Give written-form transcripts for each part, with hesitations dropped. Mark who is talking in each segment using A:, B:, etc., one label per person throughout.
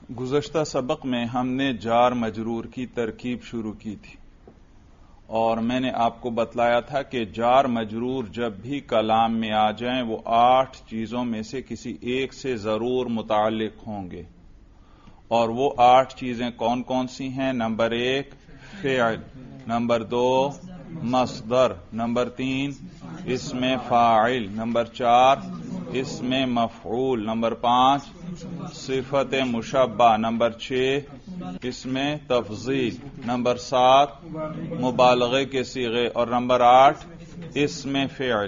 A: گزشتہ سبق میں ہم نے جار مجرور کی ترکیب شروع کی تھی اور میں نے آپ کو بتلایا تھا کہ جار مجرور جب بھی کلام میں آ جائیں وہ 8 چیزوں میں سے کسی ایک سے ضرور متعلق ہوں گے، اور وہ 8 چیزیں کون کون سی ہیں؟ نمبر 1 فعل، نمبر 2 مصدر، نمبر 3 اسم فاعل، نمبر 4 اسم مفعول، نمبر 5 صفت مشبہ، نمبر 6 اسم تفضیل، نمبر 7 مبالغے کے صیغے، اور نمبر 8 اسم فعل۔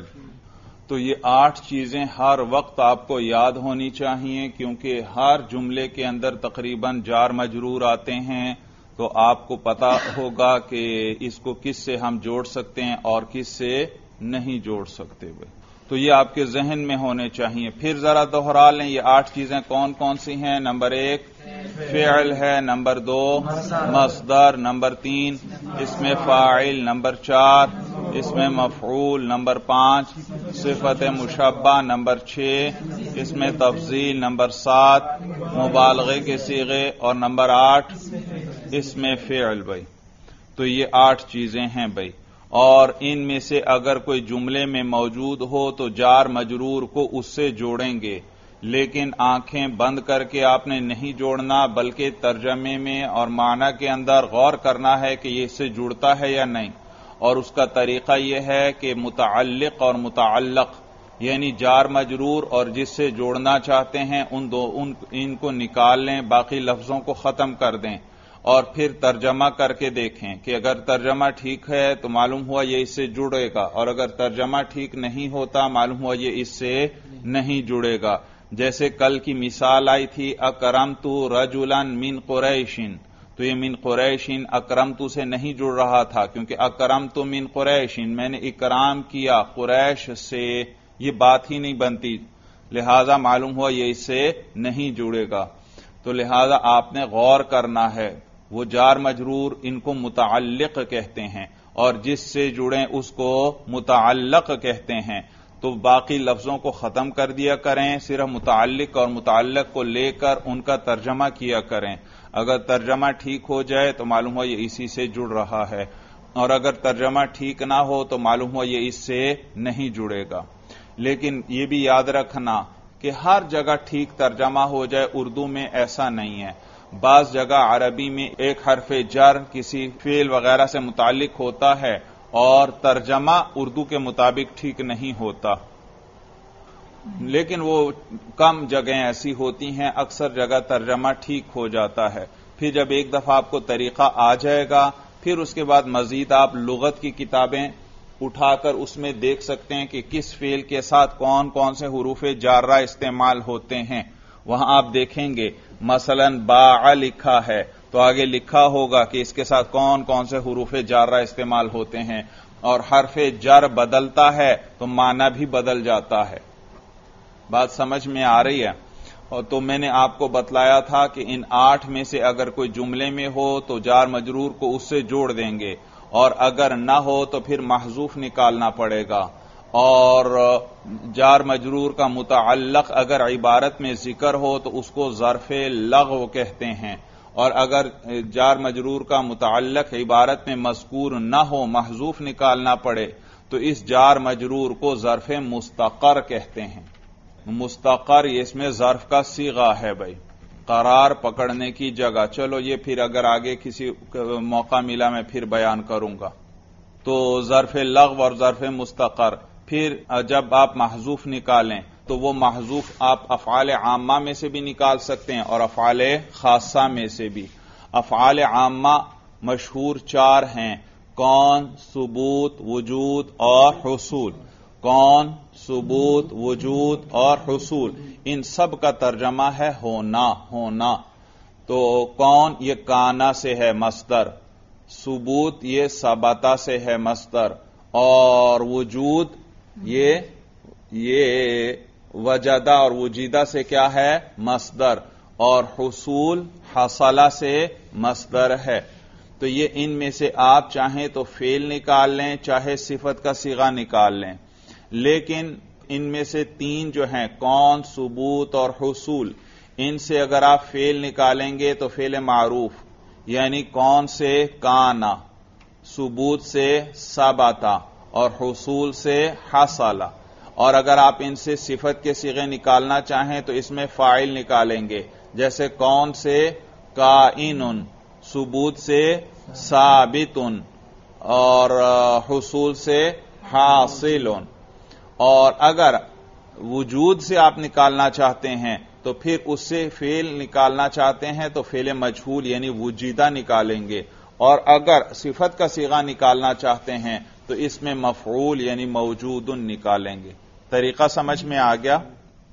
A: تو یہ 8 چیزیں ہر وقت آپ کو یاد ہونی چاہیے، کیونکہ ہر جملے کے اندر تقریباً جار مجرور آتے ہیں، تو آپ کو پتا ہوگا کہ اس کو کس سے ہم جوڑ سکتے ہیں اور کس سے نہیں جوڑ سکتے ہوئے، تو یہ آپ کے ذہن میں ہونے چاہیے۔ پھر ذرا دوہرا لیں، یہ 8 چیزیں کون کون سی ہیں؟ نمبر 1 فعل ہے، نمبر 2 مصدر، نمبر 3 اسم فاعل، نمبر 4 اسم مفعول، نمبر 5 صفت مشبہ، نمبر 6 اسم تفضیل، نمبر 7 مبالغے کے صیغے، اور نمبر 8 اسم فعل۔ بھائی تو یہ 8 چیزیں ہیں بھائی، اور ان میں سے اگر کوئی جملے میں موجود ہو تو جار مجرور کو اس سے جوڑیں گے، لیکن آنکھیں بند کر کے آپ نے نہیں جوڑنا، بلکہ ترجمے میں اور معنی کے اندر غور کرنا ہے کہ یہ اس سے جڑتا ہے یا نہیں۔ اور اس کا طریقہ یہ ہے کہ متعلق اور متعلق یعنی جار مجرور اور جس سے جوڑنا چاہتے ہیں ان کو نکال لیں، باقی لفظوں کو ختم کر دیں، اور پھر ترجمہ کر کے دیکھیں کہ اگر ترجمہ ٹھیک ہے تو معلوم ہوا یہ اس سے جڑے گا، اور اگر ترجمہ ٹھیک نہیں ہوتا معلوم ہوا یہ اس سے نہیں جڑے گا۔ جیسے کل کی مثال آئی تھی اکرمت رجلا من قریش، تو یہ من قریش اکرمت سے نہیں جڑ رہا تھا، کیونکہ اکرمت من قریش میں نے اکرام کیا قریش سے، یہ بات ہی نہیں بنتی، لہذا معلوم ہوا یہ اس سے نہیں جڑے گا۔ تو لہذا آپ نے غور کرنا ہے، وہ جار مجرور ان کو متعلق کہتے ہیں، اور جس سے جڑیں اس کو متعلق کہتے ہیں، تو باقی لفظوں کو ختم کر دیا کریں، صرف متعلق اور متعلق کو لے کر ان کا ترجمہ کیا کریں۔ اگر ترجمہ ٹھیک ہو جائے تو معلوم ہوا یہ اسی سے جڑ رہا ہے، اور اگر ترجمہ ٹھیک نہ ہو تو معلوم ہوا یہ اس سے نہیں جڑے گا۔ لیکن یہ بھی یاد رکھنا کہ ہر جگہ ٹھیک ترجمہ ہو جائے اردو میں ایسا نہیں ہے، بعض جگہ عربی میں ایک حرف جر کسی فعل وغیرہ سے متعلق ہوتا ہے اور ترجمہ اردو کے مطابق ٹھیک نہیں ہوتا، لیکن وہ کم جگہیں ایسی ہوتی ہیں، اکثر جگہ ترجمہ ٹھیک ہو جاتا ہے۔ پھر جب ایک دفعہ آپ کو طریقہ آ جائے گا، پھر اس کے بعد مزید آپ لغت کی کتابیں اٹھا کر اس میں دیکھ سکتے ہیں کہ کس فعل کے ساتھ کون کون سے حروف جارہ استعمال ہوتے ہیں۔ وہاں آپ دیکھیں گے مثلا باع لکھا ہے تو آگے لکھا ہوگا کہ اس کے ساتھ کون کون سے حروف جارہ استعمال ہوتے ہیں، اور حرف جر بدلتا ہے تو معنی بھی بدل جاتا ہے۔ بات سمجھ میں آ رہی ہے؟ اور تو میں نے آپ کو بتلایا تھا کہ ان 8 میں سے اگر کوئی جملے میں ہو تو جار مجرور کو اس سے جوڑ دیں گے، اور اگر نہ ہو تو پھر محذوف نکالنا پڑے گا، اور جار مجرور کا متعلق اگر عبارت میں ذکر ہو تو اس کو ظرف لغو کہتے ہیں، اور اگر جار مجرور کا متعلق عبارت میں مذکور نہ ہو، محذوف نکالنا پڑے، تو اس جار مجرور کو ظرف مستقر کہتے ہیں۔ مستقر یہ اس میں ظرف کا صیغہ ہے بھائی، قرار پکڑنے کی جگہ۔ چلو یہ پھر اگر آگے کسی موقع ملا میں پھر بیان کروں گا۔ تو ظرف لغو اور ظرف مستقر، پھر جب آپ محذوف نکالیں تو وہ محذوف آپ افعال عامہ میں سے بھی نکال سکتے ہیں اور افعال خاصہ میں سے بھی۔ افعال عامہ مشہور 4 ہیں: کون، ثبوت، وجود اور حصول۔ کون، ثبوت، وجود اور حصول، ان سب کا ترجمہ ہے ہونا۔ تو کون یہ کانا سے ہے مصدر، ثبوت یہ ثبتا سے ہے مصدر، اور وجود یہ وجدہ اور وجیدہ سے کیا ہے مصدر، اور حصول حصلہ سے مصدر ہے۔ تو یہ ان میں سے آپ چاہیں تو فعل نکال لیں، چاہے صفت کا صیغہ نکال لیں، لیکن ان میں سے 3 جو ہیں کون، ثبوت اور حصول، ان سے اگر آپ فعل نکالیں گے تو فعل معروف یعنی کون سے کانا، ثبوت سے ثبتا اور حصول سے حصل، اور اگر آپ ان سے صفت کے صیغے نکالنا چاہیں تو اس میں فاعل نکالیں گے، جیسے کون سے کائن، ثبوت سے ثابت اور حصول سے حاصل، اور اگر وجود سے آپ نکالنا چاہتے ہیں تو پھر اس سے فعل نکالنا چاہتے ہیں تو فعل مجہول یعنی وجیدہ نکالیں گے، اور اگر صفت کا صیغہ نکالنا چاہتے ہیں تو اس میں مفعول یعنی موجود نکالیں گے۔ طریقہ سمجھ میں آ گیا؟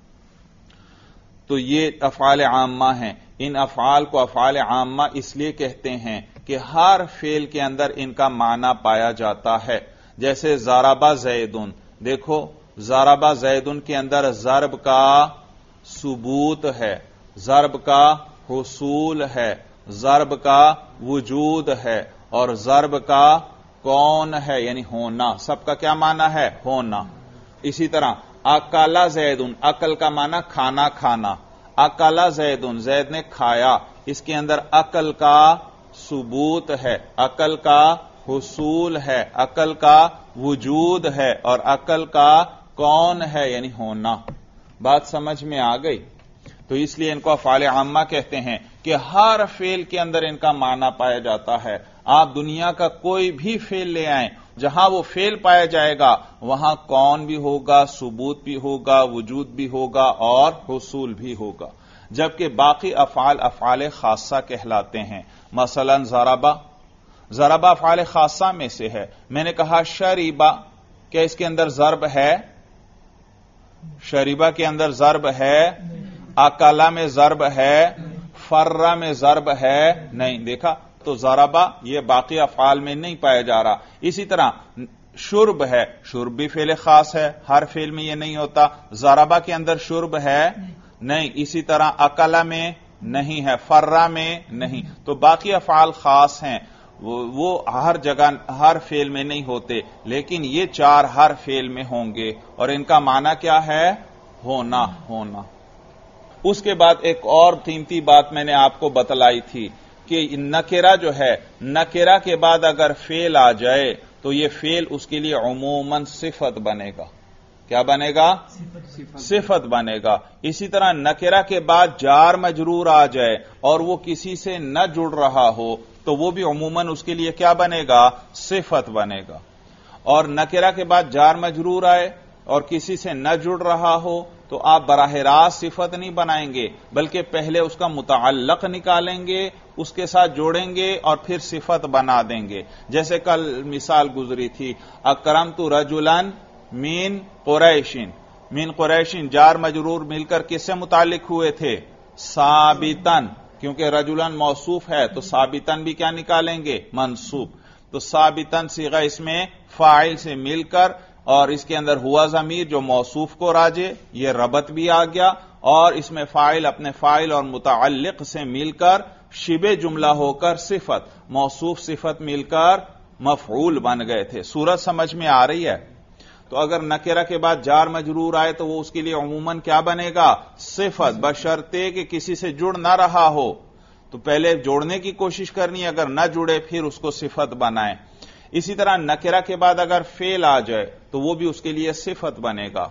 A: تو یہ افعال عامہ ہیں۔ ان افعال کو افعال عامہ اس لیے کہتے ہیں کہ ہر فعل کے اندر ان کا معنی پایا جاتا ہے، جیسے ضرب زیدن، دیکھو ضرب زیدن کے اندر ضرب کا ثبوت ہے، ضرب کا حصول ہے، ضرب کا وجود ہے، اور ضرب کا کون ہے یعنی ہونا، سب کا کیا معنی ہے؟ ہونا۔ اسی طرح اکل زیدن، عقل کا معنی کھانا کھانا، اکل زیدن، زید نے کھایا، اس کے اندر عقل کا ثبوت ہے، عقل کا حصول ہے، عقل کا وجود ہے، اور عقل کا کون ہے یعنی ہونا۔ بات سمجھ میں آ گئی؟ تو اس لیے ان کو افعال عامہ کہتے ہیں کہ ہر فعل کے اندر ان کا معنی پایا جاتا ہے۔ آپ دنیا کا کوئی بھی فعل لے آئیں، جہاں وہ فعل پایا جائے گا وہاں کون بھی ہوگا، ثبوت بھی ہوگا، وجود بھی ہوگا اور حصول بھی ہوگا، جبکہ باقی افعال افعال خاصہ کہلاتے ہیں۔ مثلا ضرب افعال خاصہ میں سے ہے۔ میں نے کہا شریبا، کیا اس کے اندر ضرب ہے؟ شریبا کے اندر ضرب ہے؟ اکلا میں ضرب ہے؟ فرہ میں ضرب ہے؟ نہیں۔ دیکھا تو ضربا یہ باقی افعال میں نہیں پایا جا رہا۔ اسی طرح شرب ہے، شرب بھی فعل خاص ہے، ہر فعل میں یہ نہیں ہوتا۔ ضربا کے اندر شرب ہے؟ نہیں۔ اسی طرح اکلا میں نہیں ہے، فرہ میں نہیں۔ تو باقی افعال خاص ہیں، وہ ہر جگہ ہر فعل میں نہیں ہوتے، لیکن یہ چار ہر فعل میں ہوں گے، اور ان کا معنی کیا ہے؟ ہونا، ہونا۔ اس کے بعد ایک اور قیمتی بات میں نے آپ کو بتلائی تھی کہ نکرہ جو ہے، نکرہ کے بعد اگر فعل آ جائے تو یہ فعل اس کے لیے عموماً صفت بنے گا۔ کیا بنے گا؟ صفت بنے گا۔ اسی طرح نکرہ کے بعد جار مجرور آ جائے اور وہ کسی سے نہ جڑ رہا ہو تو وہ بھی عموماً اس کے لیے کیا بنے گا؟ صفت بنے گا۔ اور نکرہ کے بعد جار مجرور آئے اور کسی سے نہ جڑ رہا ہو تو آپ براہ راست صفت نہیں بنائیں گے، بلکہ پہلے اس کا متعلق نکالیں گے، اس کے ساتھ جوڑیں گے اور پھر صفت بنا دیں گے۔ جیسے کل مثال گزری تھی، اکرمت رجلا من قریش، من قریش جار مجرور مل کر کس سے متعلق ہوئے تھے؟ ثابتن، کیونکہ رجلن موصوف ہے تو ثابتن بھی کیا نکالیں گے؟ منصوب۔ تو ثابتن صیغہ اس میں فاعل سے مل کر، اور اس کے اندر ہوا ضمیر جو موصوف کو راجے، یہ ربط بھی آ گیا، اور اس میں فاعل اپنے فاعل اور متعلق سے مل کر شبہ جملہ ہو کر صفت، موصوف صفت مل کر مفعول بن گئے تھے۔ صورت سمجھ میں آ رہی ہے؟ تو اگر نکرہ کے بعد جار مجرور آئے تو وہ اس کے لیے عموماً کیا بنے گا؟ صفت، بشرطے کہ کسی سے جڑ نہ رہا ہو تو پہلے جوڑنے کی کوشش کرنی، اگر نہ جڑے پھر اس کو صفت بنائیں۔ اسی طرح نکرہ کے بعد اگر فعل آ جائے تو وہ بھی اس کے لیے صفت بنے گا۔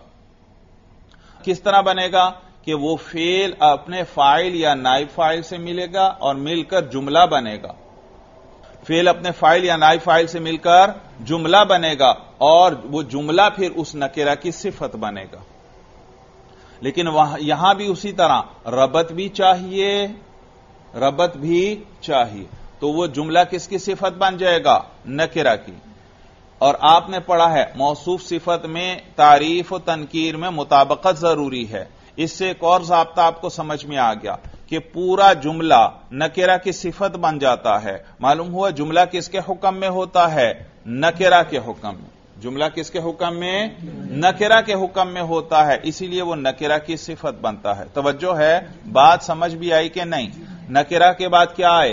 A: کس طرح بنے گا؟ کہ وہ فعل اپنے فاعل یا نائب فاعل سے ملے گا اور مل کر جملہ بنے گا، فعل اپنے فاعل یا نائب فاعل سے مل کر جملہ بنے گا، اور وہ جملہ پھر اس نکرہ کی صفت بنے گا۔ لیکن یہاں بھی اسی طرح ربط بھی چاہیے، ربط بھی چاہیے، تو وہ جملہ کس کی صفت بن جائے گا؟ نکرہ کی۔ اور آپ نے پڑھا ہے موصوف صفت میں تعریف و تنکیر میں مطابقت ضروری ہے۔ اس سے ایک اور ضابطہ آپ کو سمجھ میں آ گیا کہ پورا جملہ نکرہ کی صفت بن جاتا ہے۔ معلوم ہوا جملہ کس کے حکم میں ہوتا ہے؟ نکرہ کے حکم میں۔ جملہ کس کے حکم میں؟ نکرہ کے حکم میں ہوتا ہے، اسی لیے وہ نکرہ کی صفت بنتا ہے۔ توجہ ہے؟ بات سمجھ بھی آئی کہ نہیں؟ نکرہ کے بعد کیا آئے؟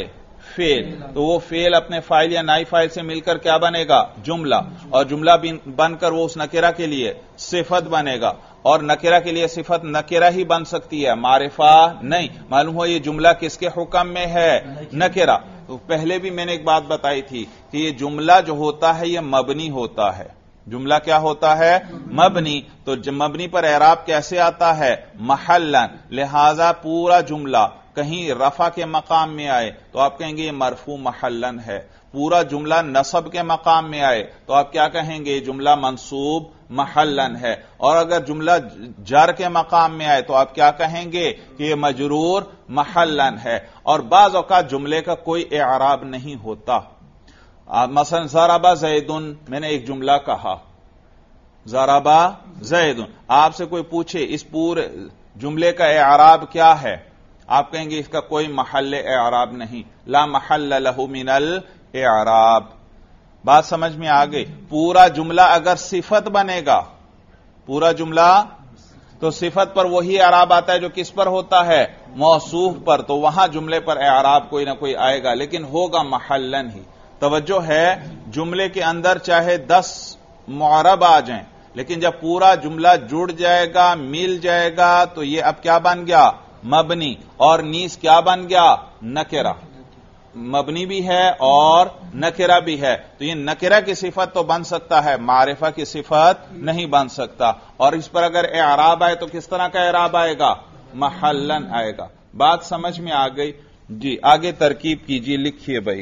A: فعل، تو وہ فعل اپنے فاعل یا نائب فاعل سے مل کر کیا بنے گا؟ جملہ، اور جملہ بن کر وہ اس نکرہ کے لیے صفت بنے گا، اور نکرہ کے لیے صفت نکرہ ہی بن سکتی ہے، معرفہ نہیں۔ معلوم ہو یہ جملہ کس کے حکم میں ہے؟ نکرہ۔ تو پہلے بھی میں نے ایک بات بتائی تھی کہ یہ جملہ جو ہوتا ہے یہ مبنی ہوتا ہے۔ جملہ کیا ہوتا ہے؟ مبنی۔ تو مبنی پر اعراب کیسے آتا ہے؟ محلن۔ لہذا پورا جملہ کہیں رفع کے مقام میں آئے تو آپ کہیں گے یہ مرفوع محلن ہے، پورا جملہ نصب کے مقام میں آئے تو آپ کیا کہیں گے؟ جملہ منصوب محلن ہے، اور اگر جملہ جر کے مقام میں آئے تو آپ کیا کہیں گے؟ کہ یہ مجرور محلن ہے۔ اور بعض اوقات جملے کا کوئی اعراب نہیں ہوتا، مثلا ضرب زید، میں نے ایک جملہ کہا ضرب زید، آپ سے کوئی پوچھے اس پورے جملے کا اعراب کیا ہے، آپ کہیں گے اس کا کوئی محل اعراب نہیں، لا محل لہ من الاعراب۔ بات سمجھ میں آ گئی؟ پورا جملہ اگر صفت بنے گا، پورا جملہ تو صفت پر وہی اعراب آتا ہے جو کس پر ہوتا ہے؟ موصوف پر، تو وہاں جملے پر اعراب کوئی نہ کوئی آئے گا، لیکن ہوگا محلن ہی۔ توجہ ہے، جملے کے اندر چاہے 10 معرب آ جائیں، لیکن جب پورا جملہ جڑ جائے گا، مل جائے گا، تو یہ اب کیا بن گیا؟ مبنی، اور نیز کیا بن گیا؟ نکرہ۔ مبنی بھی ہے اور نکرہ بھی ہے، تو یہ نکرہ کی صفت تو بن سکتا ہے، معرفہ کی صفت نہیں بن سکتا، اور اس پر اگر اعراب آئے تو کس طرح کا اعراب آئے گا؟ محلن آئے گا۔ بات سمجھ میں آ گئی؟ جی آگے ترکیب کیجیے، لکھیے بھائی۔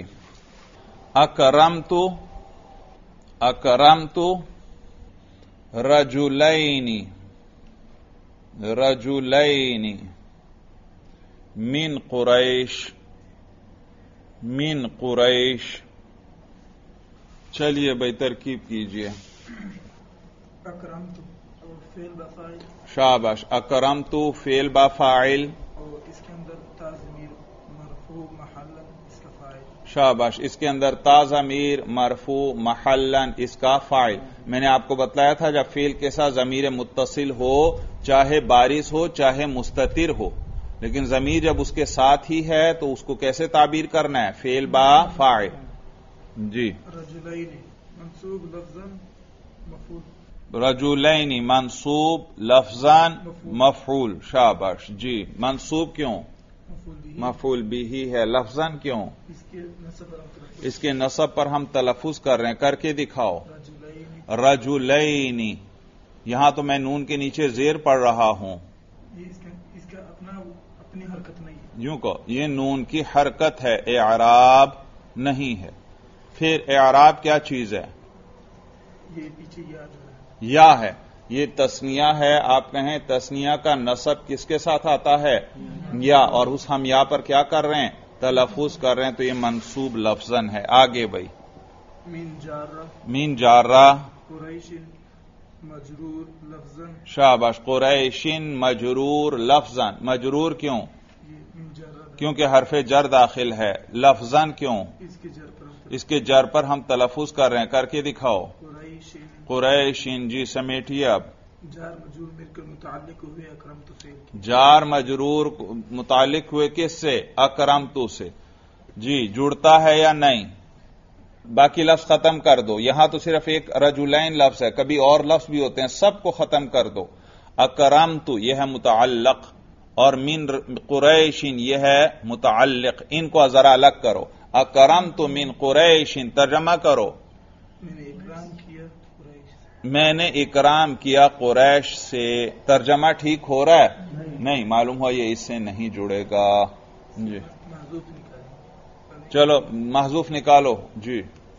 A: اکرمت رجلین من قریش۔ چلیے بھائی ترکیب کیجیے۔
B: اکرمت فعل بفاعل،
A: شاباش۔ اکرمت فعل بفاعل،
B: اور اس کے اندر تا ضمیر مرفوع محلن اس کا فاعل۔
A: شاباش، اس کے اندر تا ضمیر مرفوع محلن اس کا فاعل۔ میں نے آپ کو بتلایا تھا جب فعل کے ساتھ ضمیر متصل ہو، چاہے بارز ہو چاہے مستتر ہو، لیکن ضمیر جب اس کے ساتھ ہی ہے تو اس کو کیسے تعبیر کرنا ہے؟ فعل با فاعل۔ جی
B: رجلین منصوب لفظاً مفعول،
A: رجلین منصوب لفظاً مفعول۔ شاباش، جی منصوب کیوں؟ مفعول بھی ہے، لفظاً کیوں؟ اس کے نصب پر ہم تلفظ کر رہے ہیں، کر کے دکھاؤ۔ رجلین، یہاں تو میں نون کے نیچے زیر پڑھ رہا ہوں،
B: اس کا اپنی حرکت نہیں ہے،
A: یوں کہ یہ نون کی حرکت ہے، اعراب نہیں ہے۔ پھر اعراب کیا چیز ہے؟
B: یہ پیچھے یا جو ہے
A: یا ہے، یہ تثنیہ ہے، آپ کہیں تثنیہ کا نصب کس کے ساتھ آتا ہے؟ یا، اور اس ہم یا پر کیا کر رہے ہیں؟ تلفظ کر رہے ہیں، تو یہ منصوب لفظاً ہے۔ آگے بھائی، مین جارہ
B: قریش مجرور لفظاً،
A: شاباش، قریشن مجرور لفظاً۔ مجرور کیوں؟
B: یہ من جارہ
A: کیونکہ حرف جر داخل ہے۔ لفظاً کیوں؟ اس کے جر پر ہم تلفظ کر رہے ہیں، کر کے دکھاؤ۔ قریشن، جی سمیٹیے اب۔
B: جار مجرور مل کر متعلق ہوئے اکرمت فعل کی،
A: جار مجرور متعلق ہوئے کس سے؟ اکرمت سے۔ جی جڑتا ہے یا نہیں؟ باقی لفظ ختم کر دو، یہاں تو صرف ایک رجلین لفظ ہے، کبھی اور لفظ بھی ہوتے ہیں، سب کو ختم کر دو۔ اکرمت یہ ہے متعلق، اور من قریشن یہ ہے متعلق، ان کو ذرا الگ کرو۔ اکرمت من قریشن، ترجمہ کرو۔ میں نے اکرام کیا قریش سے، ترجمہ ٹھیک ہو رہا ہے؟ نہیں، معلوم ہو یہ اس سے نہیں جڑے گا۔ جی چلو محذوف نکالو۔ جی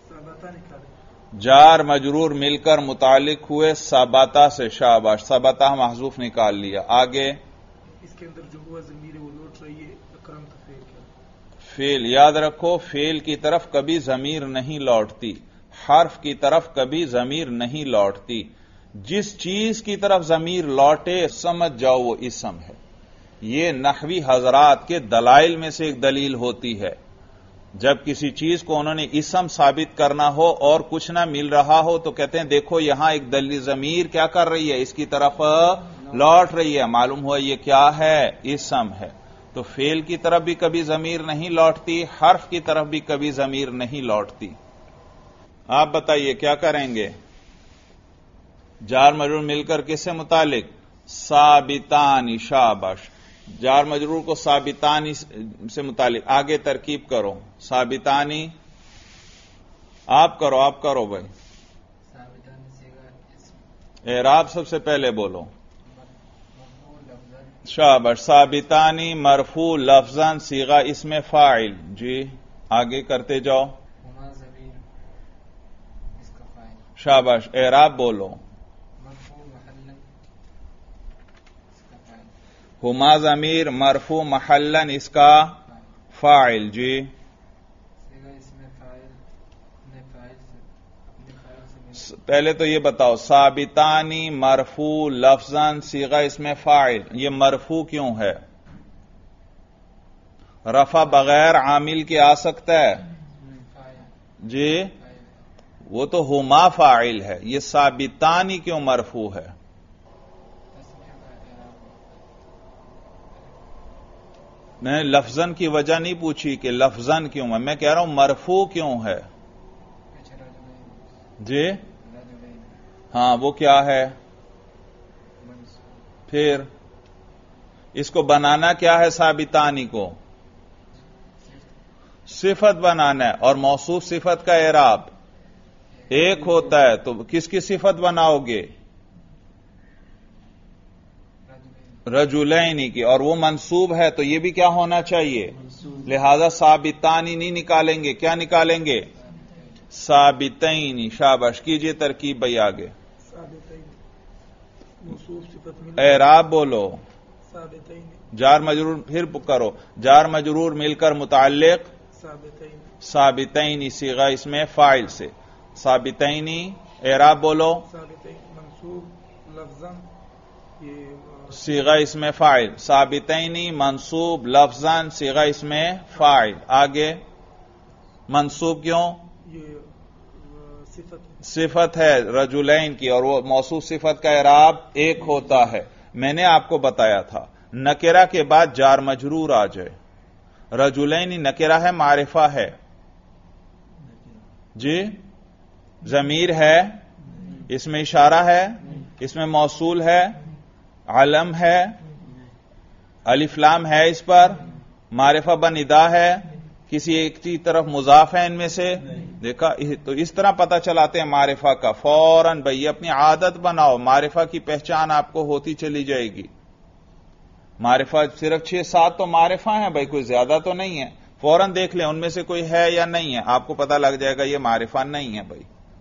A: جار مجرور مل کر متعلق ہوئے ثباتہ سے، شاباش، ثباتہ محذوف نکال لیا۔ آگے
B: اس کے اندر جو ہوا ضمیر وہ لوٹ رہی ہے اکرمت فعل کا۔
A: فعل یاد رکھو، فعل کی طرف کبھی ضمیر نہیں لوٹتی، حرف کی طرف کبھی ضمیر نہیں لوٹتی۔ جس چیز کی طرف ضمیر لوٹے سمجھ جاؤ وہ اسم ہے۔ یہ نحوی حضرات کے دلائل میں سے ایک دلیل ہوتی ہے، جب کسی چیز کو انہوں نے اسم ثابت کرنا ہو اور کچھ نہ مل رہا ہو تو کہتے ہیں دیکھو یہاں ایک دلیل ضمیر کیا کر رہی ہے؟ اس کی طرف لوٹ رہی ہے، معلوم ہوا یہ کیا ہے؟ اسم ہے۔ تو فعل کی طرف بھی کبھی ضمیر نہیں لوٹتی، حرف کی طرف بھی کبھی ضمیر نہیں لوٹتی۔ آپ بتائیے کیا کریں گے؟ جار مجرور مل کر کس سے متعلق؟ ثابتانی، شاباش، جار مجرور کو ثابتانی سے متعلق۔ آگے ترکیب کرو، ثابتانی آپ کرو بھائی، اعراب سب سے پہلے بولو، شاباش، ثابتانی مرفوع لفظاً صیغہ اسم فاعل، جی آگے کرتے جاؤ، شاباش، اعراب بولو، ہما ضمیر مرفوع محلن اس کا فاعل، جی پہلے تو یہ بتاؤ، ثابتانی مرفوع لفظاً صیغہ اسم فاعل، یہ مرفوع کیوں ہے؟ رفع بغیر عامل کے آ سکتا ہے؟ جی وہ تو ہما فاعل ہے، یہ ثابتانی کیوں مرفوع ہے؟ میں لفظاً کی وجہ نہیں پوچھی کہ لفظاً کیوں ہے، میں کہہ رہا ہوں مرفوع کیوں ہے؟ جی ہاں، وہ کیا ہے؟ پھر اس کو بنانا کیا ہے؟ ثابتانی کو صفت بنانا ہے، اور موصوف صفت کا اعراب ایک ہوتا ہے، تو کس کی صفت بناؤ گے؟ رجلین کی، اور وہ منصوب ہے تو یہ بھی کیا ہونا چاہیے؟ لہذا ثابتانی نہیں نکالیں گے، کیا نکالیں گے؟ ثابتین، شاباش، کیجئے ترکیب بھائی آگے، اعراب بولو، جار مجرور پھر کرو، جار مجرور مل کر متعلق ثابتین صیغہ اس میں فاعل سے، ثابتین، اعراب بولو، صیغہ اس میں فاعل، ثابتین منصوب لفظاً صیغہ اس میں فاعل، آگے منصوب کیوں؟ صفت ہے رجلین کی، اور وہ موصوف صفت کا اعراب ایک ہوتا ہے۔ میں نے آپ کو بتایا تھا نکرہ کے بعد جار مجرور آ جائے، رجلین نکرہ ہے معرفہ ہے؟ جی ضمیر ہے، اس میں اشارہ ہے، اس میں موصول ہے، علم ہے، الف لام ہے اس پر، معرفہ بندا ہے، کسی ایک کی طرف مضاف ہے ان میں سے؟ دیکھا، تو اس طرح پتہ چلاتے ہیں معرفہ کا، فوراً بھئی اپنی عادت بناؤ، معرفہ کی پہچان آپ کو ہوتی چلی جائے گی۔ معرفہ صرف 6-7 تو معرفہ ہیں بھئی، کوئی زیادہ تو نہیں ہے، فوراً دیکھ لیں ان میں سے کوئی ہے یا نہیں ہے، آپ کو پتہ لگ جائے گا یہ معرفہ نہیں ہے بھئی۔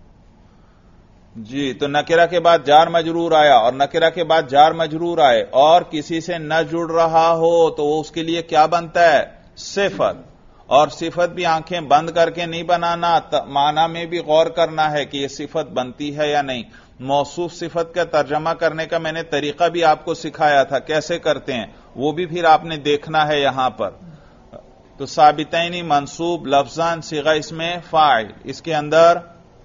A: جی تو نکرہ کے بعد جار مجرور آیا، اور نکرہ کے بعد جار مجرور آئے اور کسی سے نہ جڑ رہا ہو تو وہ اس کے لیے کیا بنتا ہے؟ صفت، اور صفت بھی آنکھیں بند کر کے نہیں بنانا، معنی میں بھی غور کرنا ہے کہ یہ صفت بنتی ہے یا نہیں۔ موصوف صفت کا ترجمہ کرنے کا میں نے طریقہ بھی آپ کو سکھایا تھا، کیسے کرتے ہیں وہ بھی پھر آپ نے دیکھنا ہے یہاں پر۔ تو ثابتین منصوب لفظاً صیغہ اس میں فاعل، اس کے اندر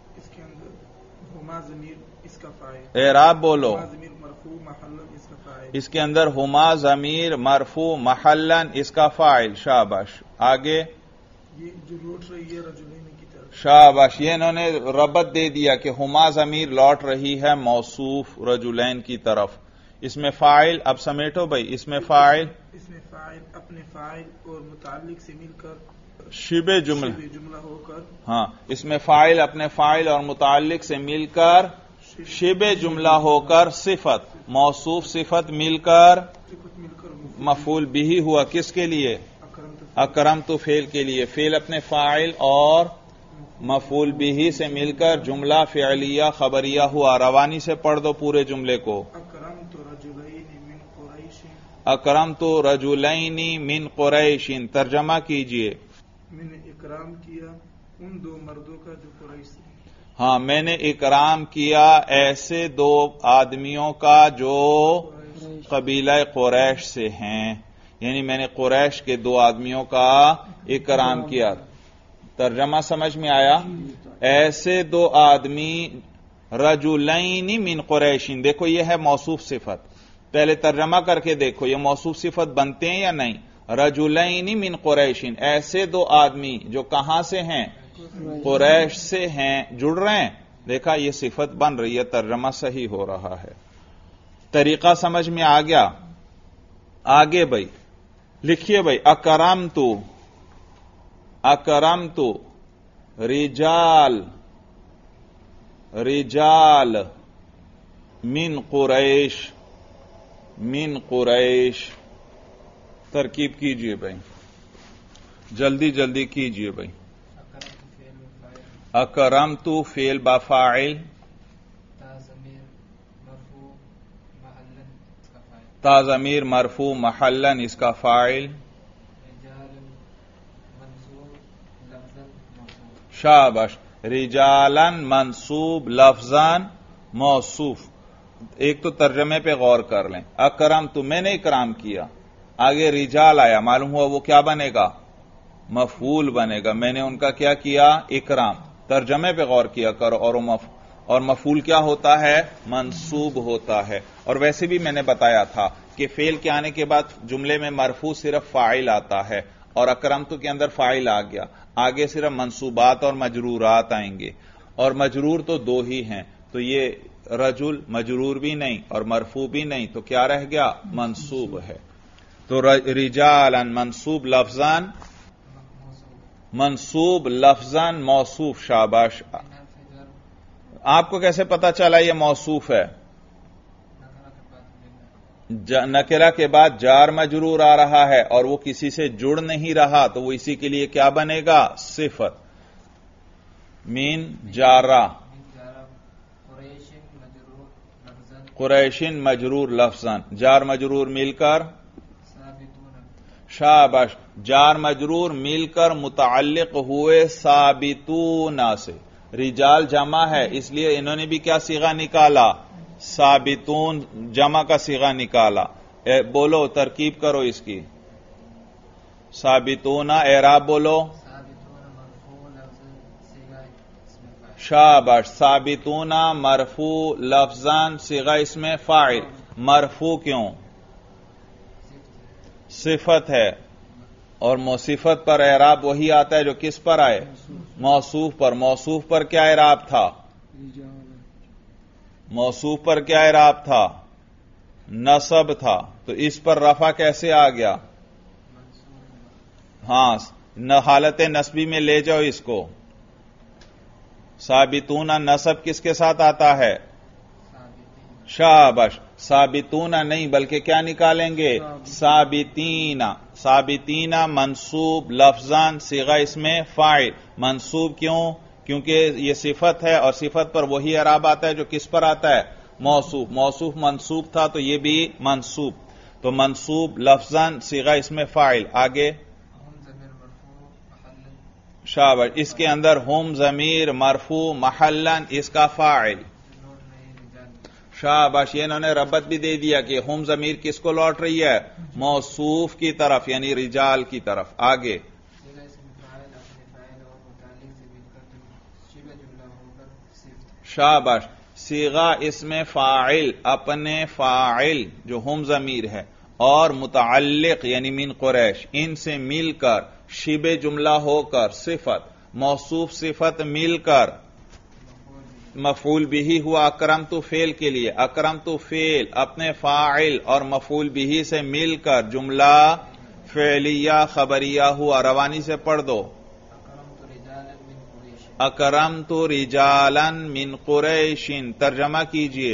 B: ہما ضمیر اس کا فاعل،
A: اعراب بولو،
B: ہما ضمیر مرفوع محلن اس کا فاعل،
A: اس کے اندر ہما ضمیر مرفوع محلن اس کا فاعل، شاباش، آگے
B: یہ جو لوٹ رہی ہے رجلین کی طرف،
A: شاباش، یہ انہوں نے ربط دے دیا کہ ہما ضمیر لوٹ رہی ہے موصوف رجلین کی طرف، اس میں فاعل، اب سمیٹو بھائی، اس میں فاعل
B: اپنے فاعل اور متعلق سے مل کر
A: شبہ
B: جملہ ہو کر،
A: ہاں اس میں فاعل اپنے فاعل اور متعلق سے مل کر شبہ جملہ ہو کر صفت، موصوف صفت مل کر مفعول بھی ہوا، کس کے لیے؟ اکرم تو فعل کے لیے، فعل اپنے فاعل اور مفعول بھی سے مل کر جملہ فعلیہ خبریہ ہوا۔ روانی سے پڑھ دو پورے جملے کو، اکرم تو رجلین من قریش، ترجمہ کیجئے،
B: میں نے اکرام کیا ان دو مردوں کا جو قریش سے،
A: ہاں میں نے اکرام کیا ایسے دو آدمیوں کا جو قبیلہ قریش سے ہیں، یعنی میں نے قریش کے دو آدمیوں کا اکرام کیا۔ ترجمہ سمجھ میں آیا؟ ایسے دو آدمی، رجلین من قریش، دیکھو یہ ہے موصوف صفت، پہلے ترجمہ کر کے دیکھو یہ موصوف صفت بنتے ہیں یا نہیں؟ رجلین من قریشین، ایسے دو آدمی جو کہاں سے ہیں؟ قریش سے ہیں، جڑ رہے ہیں. دیکھا یہ صفت بن رہی ہے، ترجمہ صحیح ہو رہا ہے. طریقہ سمجھ میں آ گیا؟ آگے بھائی لکھیے بھائی، اکرمتو رجال من قریش. ترکیب کیجئے بھائی، جلدی جلدی کیجئے بھائی. اکرمتو فعل با فاعل، تا ضمیر مرفوع محلا اس کا فاعل، شاباش. رجالا منصوب لفظان موصوف. ایک تو ترجمے پہ غور کر لیں. اکرمتو میں نے اکرام کیا، آگے رجال آیا، معلوم ہوا وہ کیا بنے گا؟ مفعول بنے گا. میں نے ان کا کیا کیا؟ اکرام. ترجمے پہ غور کیا کرو. اور مفعول کیا ہوتا ہے؟ منصوب ہوتا ہے. اور ویسے بھی میں نے بتایا تھا کہ فعل کے آنے کے بعد جملے میں مرفوع صرف فاعل آتا ہے، اور اکرمتو کے اندر فاعل آ گیا، آگے صرف منصوبات اور مجرورات آئیں گے، اور مجرور تو دو ہی ہیں. تو یہ رجل مجرور بھی نہیں اور مرفوع بھی نہیں، تو کیا رہ گیا؟ منصوب ہے. تو رجالا منصوب لفظاً موصوف. شاباش. آپ کو کیسے پتا چلا یہ موصوف ہے؟ نکرہ کے بعد جار مجرور آ رہا ہے اور وہ کسی سے جڑ نہیں رہا، تو وہ اسی کے لیے کیا بنے گا؟ صفت. مین جارہ، قریشن مجرور لفظاً، جار مجرور مل کر، شاباش، جار مجرور مل کر متعلق ہوئے ثابتون سے. رجال جمع ہے، اس لیے انہوں نے بھی کیا صیغہ نکالا؟ ثابتون جمع کا صیغہ نکالا. بولو ترکیب کرو اس کی. ثابتون اعراب بولو. شاباش. ثابتون مرفوع لفظاً صیغہ اسم فاعل. مرفوع کیوں؟ صفت ہے، اور صفت پر اعراب وہی آتا ہے جو کس پر آئے؟ موصوف پر. موصوف پر کیا اعراب تھا؟ موصوف پر کیا اعراب تھا؟ نصب تھا. تو اس پر رفع کیسے آ گیا؟ ہاں، حالت نصبی میں لے جاؤ اس کو. ثابتون نصب کس کے ساتھ آتا ہے؟ شاباش. ثابتون نہیں بلکہ کیا نکالیں گے؟ ثابتین. ثابتین منصوب لفظاً صیغہ اسم فاعل. منصوب کیوں؟ کیونکہ یہ صفت ہے، اور صفت پر وہی اعراب آتا ہے جو کس پر آتا ہے؟ موصوف. موصوف منصوب تھا تو یہ بھی منصوب. تو منصوب لفظاً صیغہ اسم فاعل. آگے شاباش. اس کے اندر ہم ضمیر مرفوع محلاً اس کا فاعل. شاباش. یہ انہوں نے ربط بھی دے دیا کہ ہم ضمیر کس کو لوٹ رہی ہے؟ موصوف کی طرف، یعنی رجال کی طرف. آگے شاباش. صیغہ اسم فاعل اپنے فاعل جو ہم ضمیر ہے اور متعلق یعنی من قریش، ان سے مل کر شبہ جملہ ہو کر صفت، موصوف صفت مل کر مفعول بھی ہوا. اکرمتو فعل کے لیے، اکرمتو فعل اپنے فاعل اور مفعول بھی سے مل کر جملہ فعلیہ خبریہ ہوا. روانی سے پڑھ دو. اکرمتو رجالا من قریش. ترجمہ کیجئے.